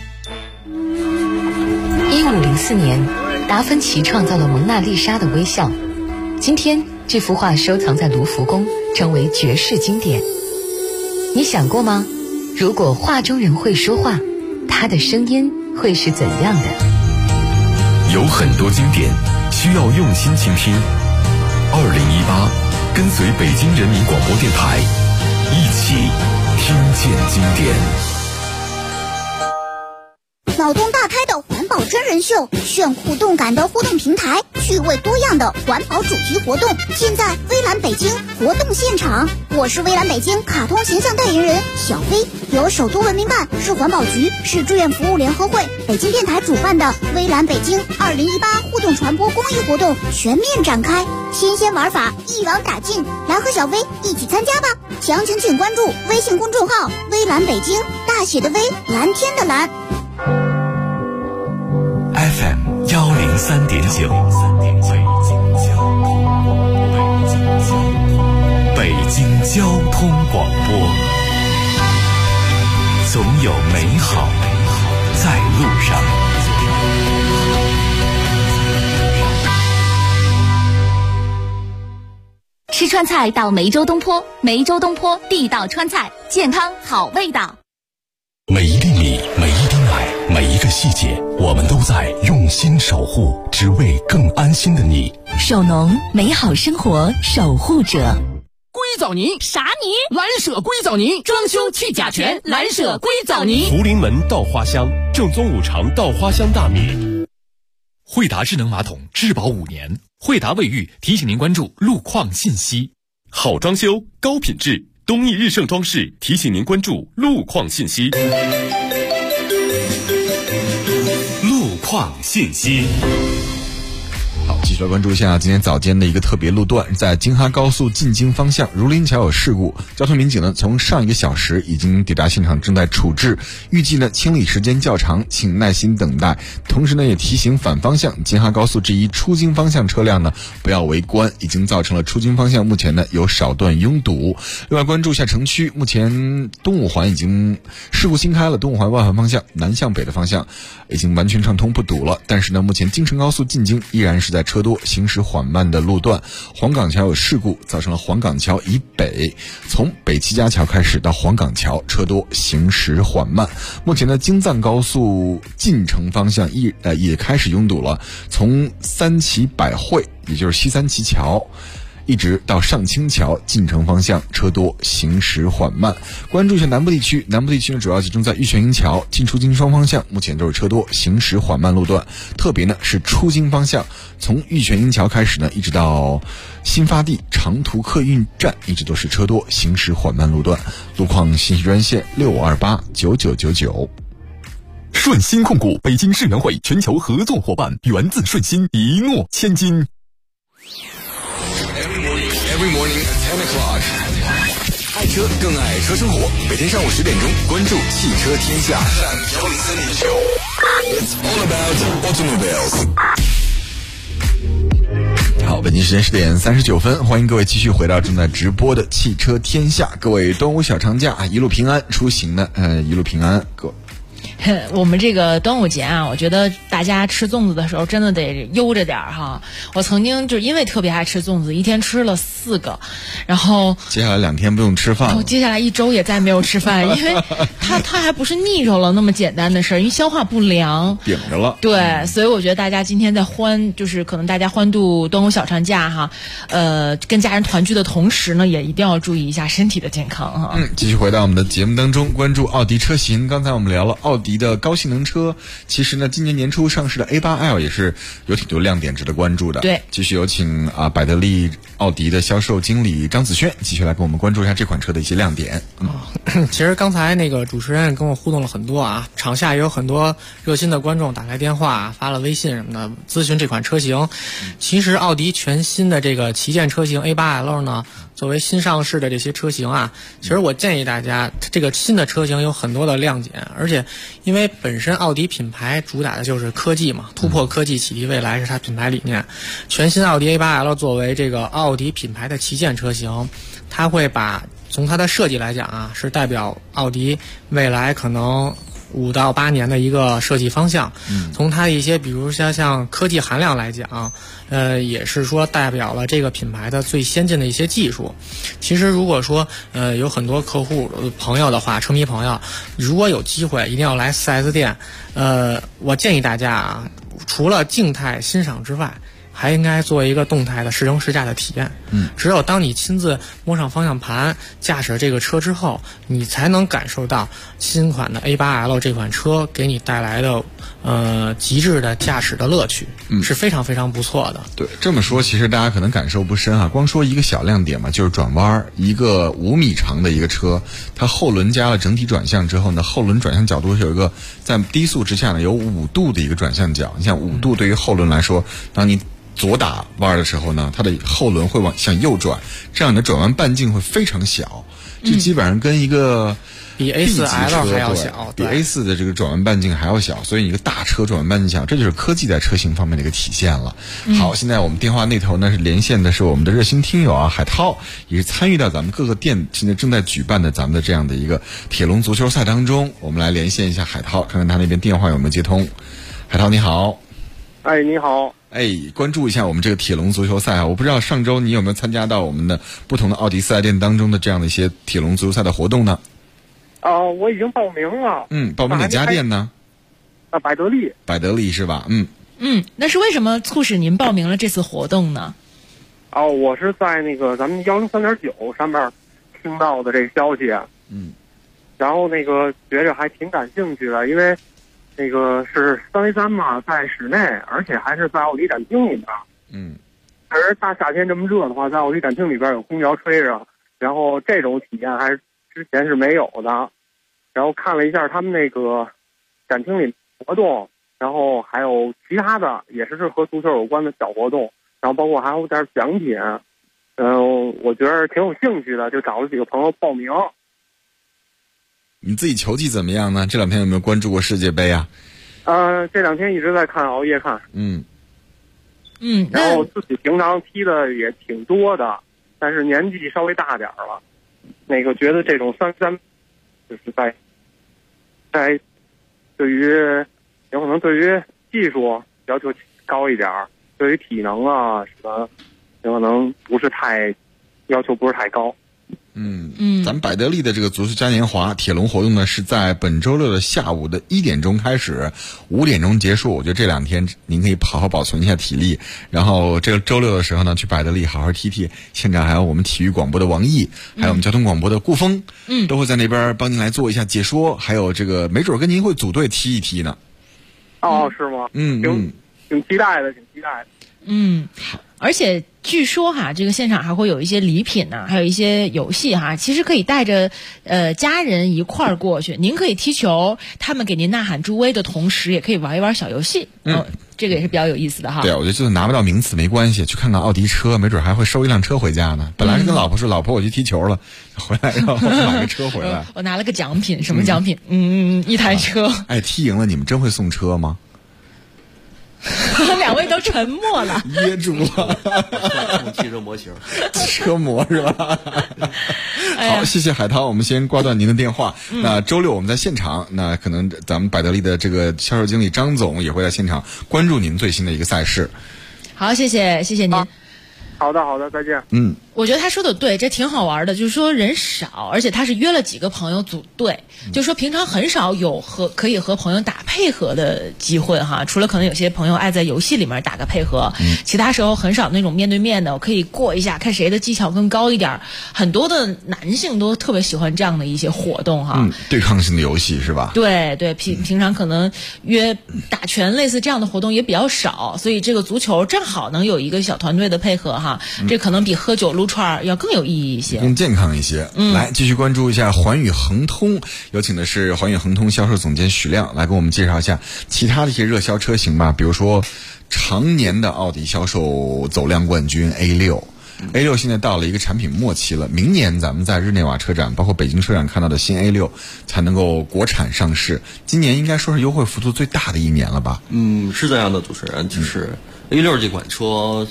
1504年，达芬奇创造了蒙娜丽莎的微笑。今天，这幅画收藏在卢浮宫，成为绝世经典。你想过吗？如果画中人会说话，他的声音会是怎样的？ 有很多经典需要用心倾听。2018，跟随北京人民广播电台，一起听见经典。 脑洞大开的环保真人秀，炫酷动感的互动平台，趣味多样的环保主题活动，尽在微蓝北京活动现场。我是微蓝北京卡通形象代言人小飞，由首都文明办、市环保局、市志愿服务联合会、北京电台主办的微蓝北京2018互动传播公益活动全面展开，新鲜玩法一网打尽，来和小飞一起参加吧！详情请关注微信公众号微蓝北京，大写的微，蓝天的蓝。 FM 103.9，北京交通广播，总有美好在路上。 吃川菜到梅州东坡，梅州东坡地道川菜，健康好味道。 每一粒米，每一滴奶，每一个细节，我们都在用心守护，只为更安心的你。 手农，美好生活守护者。 硅藻泥啥泥？ 蓝舍硅藻泥，装修去甲醛，蓝舍硅藻泥。 福临门稻花香，正宗5常稻花香大米。 惠达智能马桶质保5年，惠达卫浴提醒您关注路况信息。 好装修，高品质，东义日盛装饰提醒您关注路况信息。路况信息。 好，继续来关注一下今天早间的一个特别路段，在京哈高速进京方向儒林桥有事故，交通民警呢从上1个小时已经抵达现场，正在处置，预计呢清理时间较长，请耐心等待。同时呢也提醒反方向京哈高速这一出京方向车辆呢不要围观，已经造成了出京方向目前呢有少段拥堵。另外关注一下城区，目前东五环已经事故新开了，东五环外环方向南向北的方向已经完全畅通不堵了，但是呢目前京承高速进京依然是在车多行驶缓慢的路段。黄岗桥有事故，造成了黄岗桥以北从北七家桥开始到黄岗桥车多行驶缓慢。目前呢京藏高速进城方向也开始拥堵了，从三旗百汇也就是西三旗桥一直到上清桥进城方向车多，行驶缓慢。关注一下南部地区，南部地区呢主要集中在玉泉营桥进出京双方向，目前都是车多，行驶缓慢路段。特别呢是出京方向，从玉泉营桥开始呢，一直到新发地长途客运站，一直都是车多，行驶缓慢路段。路况信息专线65289999。 顺鑫控股北京世园会全球合作伙伴，源自顺鑫，一诺千金。 Every morning at 10 o'clock. 爱车更爱车生活，每天上午10点钟，关注汽车天下。It's all about automobiles. 好，北京时间10点39分，欢迎各位继续回到正在直播的汽车天下。各位端午小长假一路平安出行呢，一路平安。 我们这个端午节啊，我觉得大家吃粽子的时候真的得悠着点哈。我曾经就因为特别爱吃粽子，一天吃了4个，然后接下来2天不用吃饭了， 接下来1周也再没有吃饭，因为它还不是腻着了那么简单的事儿，因为消化不良顶着了。 对，所以我觉得大家今天在就是可能大家欢度端午小长假哈，跟家人团聚的同时呢，也一定要注意一下身体的健康哈。 继续回到我们的节目当中，关注奥迪车型。刚才我们聊了奥迪的高性能车，其实呢，今年年初上市的 A8L 也是有挺多亮点值得关注的。 对， 继续有请百得利奥迪的销售经理张子轩继续来跟我们关注一下这款车的一些亮点。 其实刚才那个主持人跟我互动了很多啊，场下也有很多热心的观众打来电话、发了微信什么的咨询这款车型。其实奥迪全新的这个旗舰车型 A8L 呢，作为新上市的这些车型啊，其实我建议大家，这个新的车型有很多的亮点，而且因为本身奥迪品牌主打的就是科技嘛，突破科技启迪未来是它品牌理念。全新奥迪 A8L 作为这个奥迪品牌的旗舰车型，它会把从它的设计来讲啊，是代表奥迪未来可能5到8年的一个设计方向。从它一些比如像科技含量来讲，也是说代表了这个品牌的最先进的一些技术。其实如果说有很多客户朋友的话，车迷朋友如果有机会一定要来 4S 店，我建议大家啊，除了静态欣赏之外，还应该做一个动态的试乘试驾的体验。只有当你亲自摸上方向盘，驾驶这个车之后，你才能感受到新款的 A8L 这款车给你带来的极致的驾驶的乐趣，是非常非常不错的。 对，这么说其实大家可能感受不深啊，光说一个小亮点嘛，就是转弯，一个5米长的一个车，它后轮加了整体转向之后呢，后轮转向角度是有一个在低速之下呢有5度的一个转向角。你像5度对于后轮来说，当你左打弯的时候呢，它的后轮会向右转，这样你的转弯半径会非常小，这基本上跟一个比 A4L 还要小， 比 A4 的这个转弯半径还要小，所以一个大车转弯半径小，这就是科技在车型方面的一个体现了。好，现在我们电话那头呢是连线的是我们的热心听友啊，海涛，也是参与到咱们各个店现在正在举办的咱们的这样的一个铁笼足球赛当中。我们来连线一下海涛，看看他那边电话有没有接通。海涛你好。 哎，你好。 关注一下我们这个铁笼足球赛啊！我不知道上周你有没有参加到我们的不同的奥迪4S店当中的这样的一些铁笼足球赛的活动呢？ 我已经报名了。 报名哪家店呢？ 百得利。 百得利是吧？ 那是为什么促使您报名了这次活动呢？ 我是在那个咱们103.9上面听到的这个消息。然后那个觉着还挺感兴趣的，因为那个是3v3嘛，在室内，而且还是在奥迪展厅里边。而大夏天这么热的话，在奥迪展厅里边有空调吹着，然后这种体验还是之前是没有的。然后看了一下他们那个展厅里活动，然后还有其他的也是和足球有关的小活动，然后包括还有点奖品。我觉得挺有兴趣的，就找了几个朋友报名。 你自己球技怎么样呢？这2天有没有关注过世界杯啊？ 这2天一直在看，熬夜看。然后自己平常踢的也挺多的，但是年纪稍微大点了。那个觉得这种3-3，就是在对于有可能对于技术要求高一点，对于体能啊什么，有可能不是太要求不是太高。 咱们百得利的这个足球嘉年华铁笼活动呢，是在本周六的下午的1点钟开始，5点钟结束。我觉得这2天您可以好好保存一下体力，然后这个周六的时候呢，去百得利好好踢踢。现场还有我们体育广播的王毅，还有我们交通广播的顾峰，都会在那边帮您来做一下解说，还有这个没准跟您会组队踢一踢呢。 哦，是吗？挺期待的，挺期待的。 而且据说哈，这个现场还会有一些礼品呢，还有一些游戏哈，其实可以带着家人一块儿过去。您可以踢球，他们给您呐喊助威的同时，也可以玩一玩小游戏。这个也是比较有意思的哈。 对，我觉得就算拿不到名次没关系，去看看奥迪车，没准还会收一辆车回家呢。本来是跟老婆说，老婆我去踢球了，回来然后买个车回来。 我拿了个奖品，什么奖品？一台车。 踢赢了你们真会送车吗？ 2位都沉默了， 噎住了。 汽车模型， 车模是吧？好，谢谢海涛，我们先挂断您的电话。那周六我们在现场，那可能咱们百得利的这个销售经理张总也会在现场关注您最新的一个赛事。 好，谢谢您。 好的，再见。 我觉得他说的对，这挺好玩的，就是说人少，而且他是约了几个朋友组队，就是说平常很少有可以和朋友打配合的机会哈，除了可能有些朋友爱在游戏里面打个配合，其他时候很少那种面对面的，我可以过一下，看谁的技巧更高一点。很多的男性都特别喜欢这样的一些活动哈， 对抗性的游戏是吧？ 对，平常可能约打拳类似这样的活动也比较少，所以这个足球正好能有一个小团队的配合哈，这可能比喝酒撸串要更有意义一些， 更健康一些。来继续关注一下环宇恒通，有请的是环宇恒通销售总监许亮来给我们介绍一下其他的一些热销车型吧，比如说常年的奥迪销售走量冠军 A6 现在到了一个产品末期了，明年咱们在日内瓦车展包括北京车展看到的新 A6 才能够国产上市，今年应该说是优惠幅度最大的一年了吧？ 是这样的，主持人，就是 A6 这款车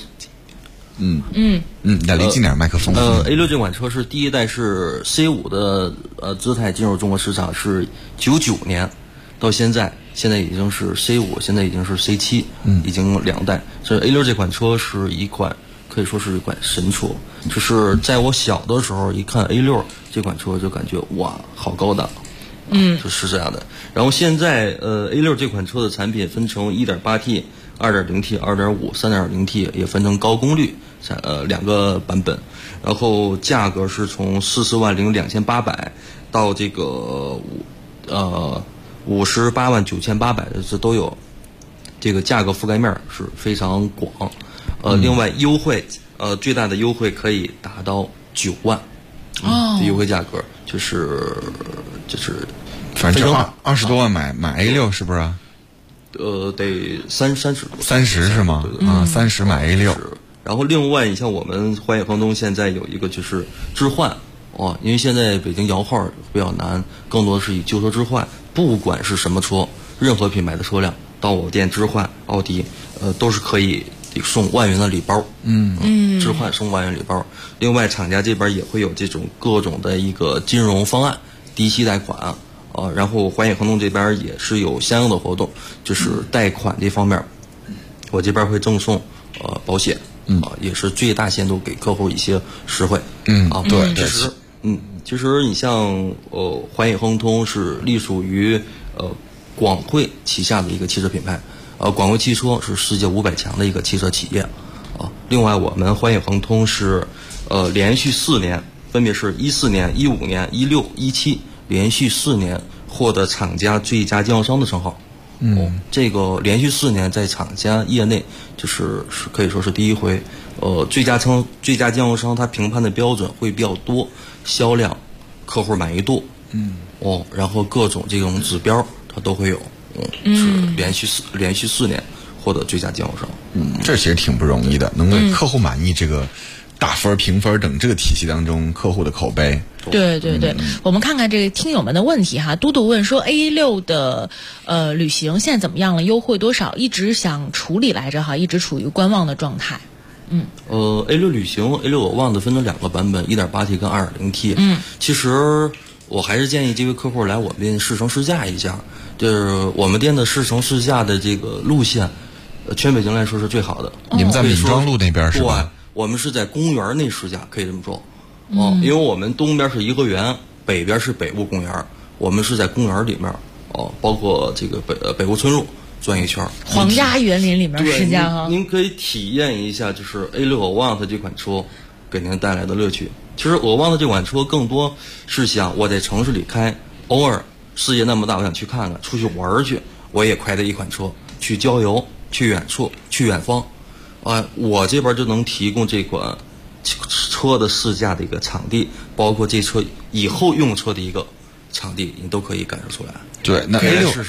来离近点麦克风。 A6 这款车是第一代是 C5 的姿态进入中国市场是99年，到现在已经是 C5， 现在已经是 C7，已经2代。所以 A6 这款车是一款可以说是一款神车，就是在我小的时候一看 A6 这款车就感觉哇，好高档。就是这样的。然后现在A6 这款车的产品分成 1.8T、2.0T、2.5、3.0T， 也分成高功率2个版本。然后价格是从40.28万到这个58.98万的，这都有。这个价格覆盖面是非常广。另外优惠最大的优惠可以达到9万。优惠价格就是反正20多万买 A6 是不是啊？ 得30 是吗？30买 A6。 然后另外你像我们环宇恒通现在有一个就是置换因为现在北京摇号比较难，更多的是以旧车置换，不管是什么车，任何品牌的车辆到我店置换奥迪都是可以送万元的礼包。置换送万元礼包。另外厂家这边也会有这种各种的一个金融方案，低息贷款然后环宇恒通这边也是有相应的活动，就是贷款这方面我这边会赠送保险也是最大限度给客户一些实惠。 对， 其实你像环宇恒通是隶属于广汇旗下的一个汽车品牌，广汇汽车是世界500强的一个汽车企业另外我们环宇恒通是连续4年，分别是14年、15年、16、17连续4年获得厂家最佳经销商的称号。这个连续4年在厂家业内就是可以说是第一回。最佳经销商它评判的标准会比较多，销量、客户满意度，然后各种这种指标它都会有。是连续4年获得最佳经销商。 这其实挺不容易的，能给客户满意这个打分、评分等这个体系当中客户的口碑。 对，我们看看这个听友们的问题哈。嘟嘟问说 A6 的旅行现在怎么样了？优惠多少？一直想处理来着哈，一直处于观望的状态。 A6 旅行 A6 我忘的分成2个版本， 1.8T 跟 2.0T。其实我还是建议这位客户来我们店试乘试驾一下，就是我们店的试乘试驾的这个路线全北京来说是最好的。 你们在闵庄路那边是吧？ 对，我们是在公园内试驾，可以这么说。 因为我们东边是颐和园，北边是北坞公园，我们是在公园里面包括这个北坞村路转一圈， 皇家园林里面是这样哈。 您可以体验一下，就是 A6 Avant 这款车给您带来的乐趣。其实Avant这款车更多是想我在城市里开，偶尔世界那么大，我想去看看，出去玩去，我也开着一款车去郊游，去远处，去远方。我这边就能提供这款车的试驾的一个场地，包括这车以后用车的一个场地，你都可以感受出来。 对，那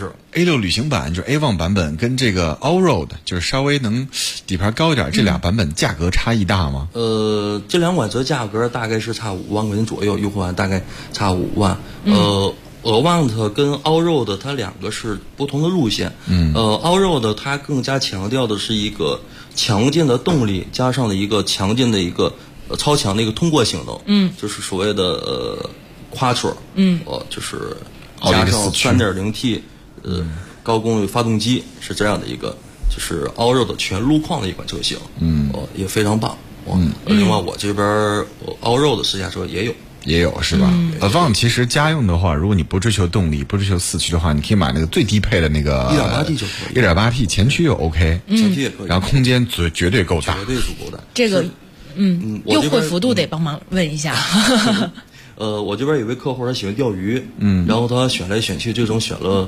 A6 旅行版就是 Avant 版本跟这个 Allroad 就是稍微能底盘高一点，这俩版本价格差异大吗？ 这两款车价格大概是差5万块钱左右，优惠完大概差5万。Avant 跟 Allroad 它两个是不同的路线。Allroad 它更加强调的是一个强劲的动力，加上了一个强劲的一个超强的一个通过性能。就是所谓的quattro。就是加上 3.0T 高功率发动机，是这样的一个，就是 Allroad 全路况的一款车型。也非常棒。另外我这边Allroad 的试驾车也有是吧？Avant 其实家用的话，如果你不追求动力，不追求四驱的话，你可以买那个最低配的那个 1.8T 就可以 ，1.8T 前驱又 OK， 前驱也可以， 然后空间绝对够大， 绝对足够大。 这个优惠幅度得帮忙问一下。 我这边有位客户他喜欢钓鱼，然后他选来选去，最终选了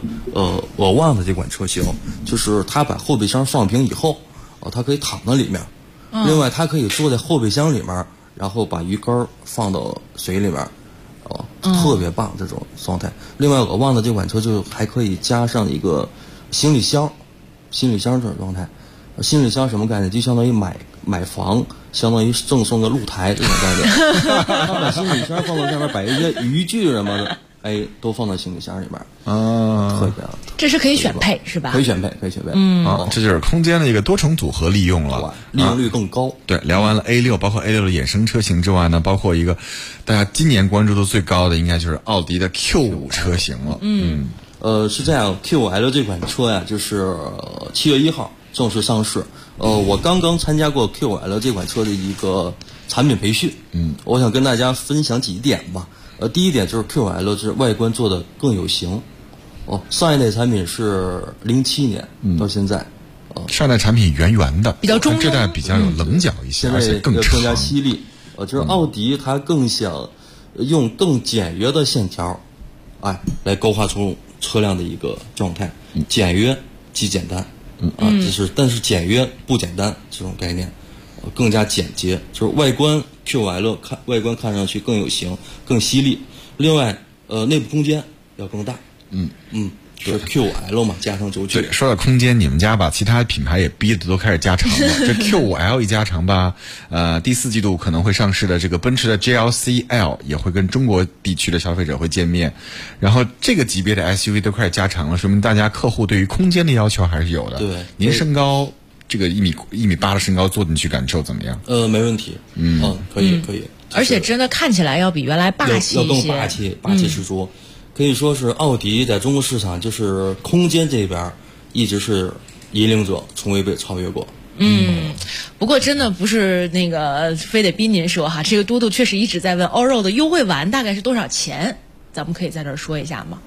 Avant这款车型，就是他把后备箱放平以后，他可以躺在里面，另外他可以坐在后备箱里面。然后把鱼竿放到水里面，特别棒这种状态。另外Avant这款车就还可以加上一个行李箱这种状态。行李箱什么概念？就相当于买房，相当于赠送个露台这种概念。他把行李箱放到上面，摆一些渔具什么的，都放到行李箱里面。特别好。 这是可以选配是吧？ 可以选配。 这就是空间的一个多重组合利用了， 利用率更高。 对，聊完了 A6，包括 A6 的衍生车型之外呢，包括一个大家今年关注度最高的，应该就是奥迪的 Q5 车型了。 是这样 ，Q5L 这款车呀，就是7月1号正式上市。我刚刚参加过 Q5L 这款车的一个产品培训。我想跟大家分享几点吧。第一点就是 Q5L 是外观做的更有型。上一代产品是07年到现在， 上代产品圆圆的， 比较中庸， 这代比较有棱角一些，而且更加犀利。就是奥迪它更想用更简约的线条，来勾画出车辆的一个状态，简约即简单，但是简约不简单这种概念，更加简洁。就是外观 Q5L 外观看上去更有型，更犀利。另外，内部空间要更大。是 Q5L 嘛，加长轴距。 对，说到空间，你们家把其他品牌也逼得都开始加长了。这 Q5L 一加长吧，第4季度可能会上市的这个奔驰的 GLC-L 也会跟中国地区的消费者会见面。然后这个级别的 SUV 都开始加长了，说明大家客户对于空间的要求还是有的。 对， 您身高这个1.8米的身高坐进去感受怎么样？ 没问题。可以。 而且真的看起来要比原来霸气一些， 要更霸气十足。可以说是奥迪在中国市场就是空间这边一直是引领者，从未被超越过。 不过真的不是那个非得逼您说哈，这个嘟嘟确实一直在问 Allroad 的优惠完大概是多少钱，咱们可以在这儿说一下吗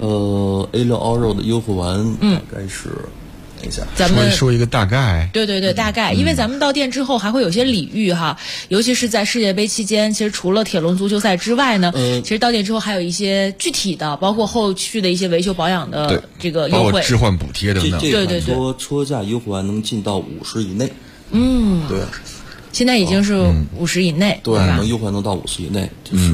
？A6 Allroad 的优惠完大概是。 咱们说一个大概， 对，大概，因为咱们到店之后还会有些礼遇哈，尤其是在世界杯期间，其实除了铁笼足球赛之外呢，其实到店之后还有一些具体的，包括后续的一些维修保养的这个优惠， 包括置换补贴等等。 对，说车价优惠完能进到50以内。对， 现在已经是50以内， 对，能优惠能到50以内，就是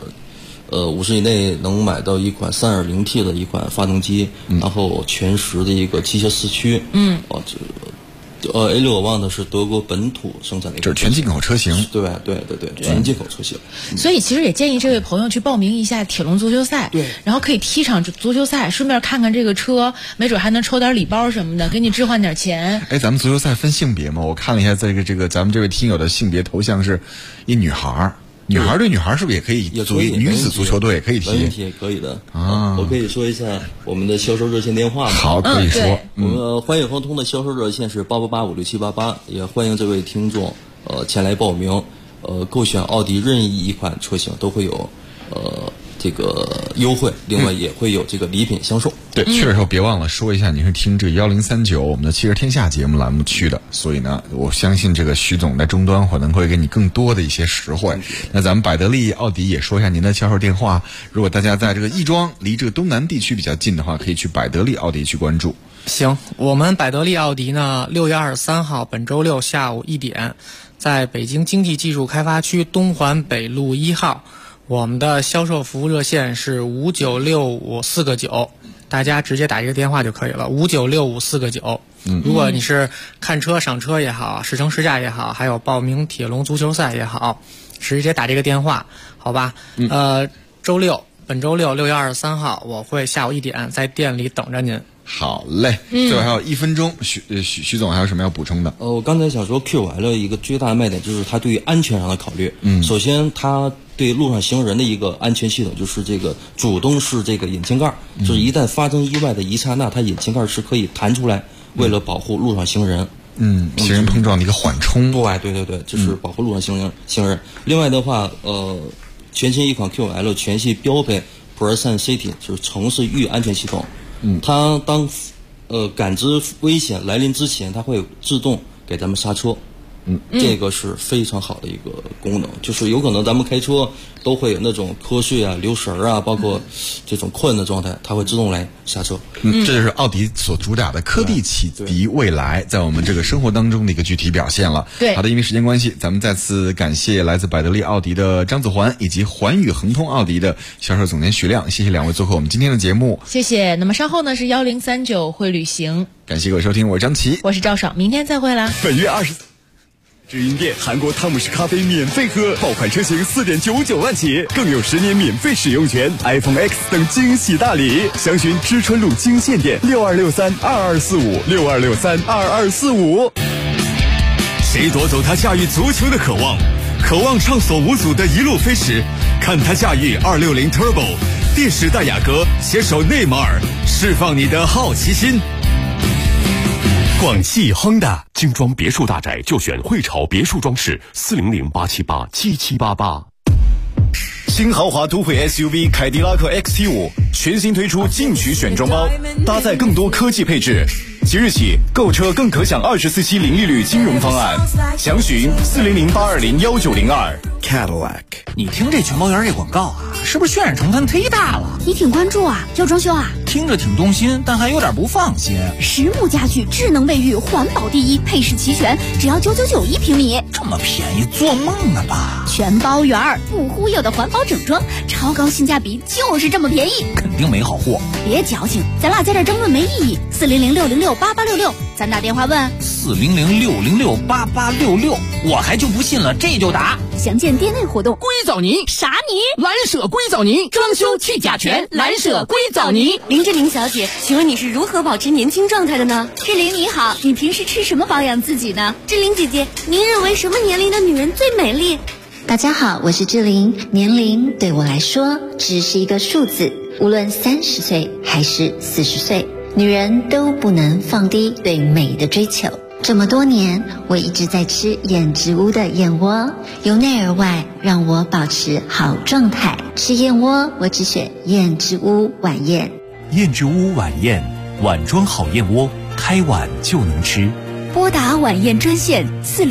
50以内能买到一款 3.0T 的一款发动机，然后全时的一个机械四驱。A6 Avant 是德国本土生产的一个， 就是全进口车型。 对，全进口车型。 所以其实也建议这位朋友去报名一下铁笼足球赛， 对， 然后可以踢场足球赛，顺便看看这个车，没准还能抽点礼包什么的，给你置换点钱。 咱们足球赛分性别吗？我看了一下，这个咱们这位听友的性别头像是一女孩。女孩对女孩是不是也可以作为女子足球队也可以踢？ 没问题，可以的。我可以说一下我们的销售热线电话吗？ 好，可以说。 我们欢迎亨通的销售热线是888-56788，也欢迎这位听众前来报名。 购选奥迪任意一款车型都会有这个优惠，另外也会有这个礼品相送。 对，去的时候别忘了说一下你是听这个1039我们的汽车天下节目栏目去的，所以呢，我相信这个徐总在终端可能会给你更多的一些实惠。那咱们百得利奥迪也说一下您的销售电话，如果大家在这个亦庄离这个东南地区比较近的话，可以去百得利奥迪去关注。 行，我们百得利奥迪呢，6月23号本周六下午1点，在北京经济技术开发区东环北路1号，我们的销售服务热线是59654个9，大家直接打这个电话就可以了，59654个9。如果你是看车赏车也好，试乘试驾也好，还有报名铁龙足球赛也好，直接打这个电话，好吧？本周六6月23号，我会下午1点在店里等着您。 好嘞，最后还有1分钟，徐总还有什么要补充的？ 我刚才想说 QL 一个最大的卖点就是它对于安全上的考虑。首先它对路上行人的一个安全系统就是这个主动式这个引擎盖，就是一旦发生意外的一刹那，它引擎盖是可以弹出来，为了保护路上行人。 行人碰撞的一个缓冲。 对，就是保护路上行人。另外的话，全新一款 QL 全系标配 Percent City， 就是城市域安全系统。它当感知危险来临之前，它会自动给咱们刹车。这个是非常好的一个功能，就是有可能咱们开车都会有那种瞌睡啊、留神啊，包括这种困的状态，它会自动来刹车。 这就是奥迪所主打的科技启迪未来，在我们这个生活当中的一个具体表现了。 对， 好的，因为时间关系，咱们再次感谢来自百得利奥迪的张子环，以及环宇恒通奥迪的销售总监徐亮，谢谢两位做客我们今天的节目。 谢谢。那么稍后呢是1039会旅行。 感谢各位收听，我是张琪， 我是赵爽，明天再会啦。 本月20。直营店韩国汤姆士咖啡免费喝，爆款车型4.99万起，更有10年免费使用权 ，iPhone X 等惊喜大礼。详询知春路金线店62632245，62632245。谁夺走他驾驭足球的渴望？渴望畅所无阻的一路飞驰，看他驾驭260 Turbo， 电使戴雅阁携手内马尔，释放你的好奇心。广汽Honda精装别墅大宅就选汇潮别墅装饰，400-878-7788。新豪华都会 SUV 凯迪拉克 XT5 全新推出进取选装包，搭载更多科技配置。即日起购车更可享24期零利率金融方案，详询400-820-1902。Cadillac， 你听这全包园这广告啊，是不是渲染成分忒大了？ 你挺关注啊，要装修啊？ 听着挺动心，但还有点不放心。 实木家具，智能卫浴，环保第一，配饰齐全，只要999一平米， 这么便宜，做梦呢吧？ 全包园儿，不忽悠的环保整装，超高性价比，就是这么便宜， 肯定没好货。 别矫情，咱俩在这争论没意义。400-606-8866，咱打电话问。 400-606-8866，我还就不信了，这就打。 详见店内活动。 硅藻泥啥泥？ 蓝舍硅藻泥，装修去甲醛，蓝舍硅藻泥。 林志玲小姐，请问你是如何保持年轻状态的呢？ 志玲你好，你平时吃什么保养自己呢？ 志玲姐姐，您认为什么年龄的女人最美丽？ 大家好，我是志玲。年龄对我来说只是一个数字，无论30岁还是40岁，女人都不能放低对美的追求。这么多年，我一直在吃燕之屋的燕窝，由内而外让我保持好状态。吃燕窝，我只选燕之屋晚宴。 燕之屋晚宴，碗装好燕窝，开碗就能吃。 拨打晚宴专线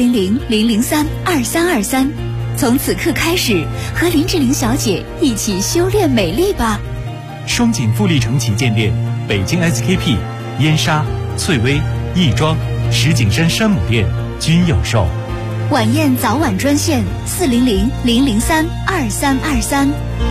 400-003-2323，从此刻开始，和林志玲小姐一起修炼美丽吧。 双井富力城旗舰店、北京 SKP、燕莎、翠微、亦庄、石景山山姆店均有售。 晚宴早晚专线400-003-2323，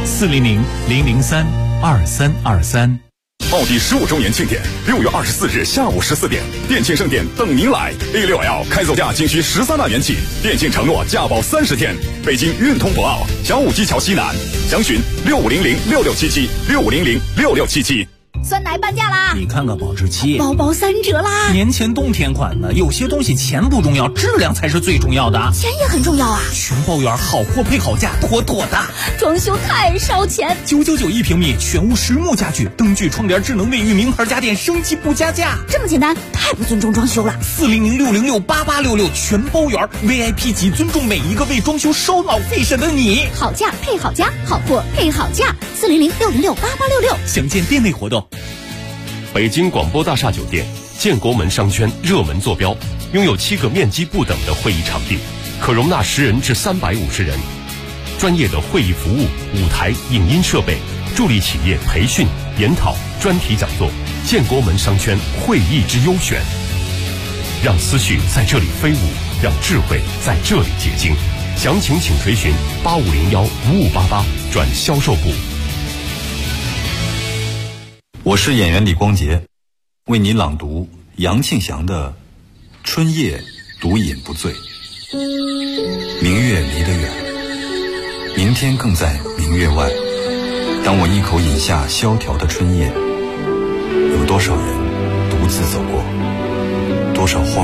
400-003-2323。 奥迪15周年庆典，6月24日下午14点，店庆盛典等您来。A6L 开走价仅需13万元起，店庆承诺价保30天。北京运通博奥小武基桥西南，详询65006677，65006677。 酸奶半价啦！ 你看看保质期， 包包3折啦！ 年前冬天款的，有些东西钱不重要，质量才是最重要的。 钱也很重要啊！ 全包圆，好货配好价，妥妥的。 装修太烧钱 ，999一平米，全屋实木家具，灯具、窗帘、智能卫浴，名牌家电，升级不加价。 这么简单，太不尊重装修了。 400-606-8866全包圆 ，VIP 级，尊重每一个为装修烧脑费神的你。 好价配好家，好货配好价。400-606-8866， 详见店内活动。 北京广播大厦酒店建国门商圈热门坐标，拥有7个面积不等的会议场地，可容纳10人至350人。专业的会议服务、舞台、影音设备，助力企业培训、研讨、专题讲座。建国门商圈会议之优选，让思绪在这里飞舞，让智慧在这里结晶。详情请垂询8501-5588转销售部。 我是演员李光洁，为你朗读杨庆祥的《春夜独饮不醉》。明月离得远，明天更在明月外。当我一口饮下萧条的春夜，有多少人独自走过，多少荒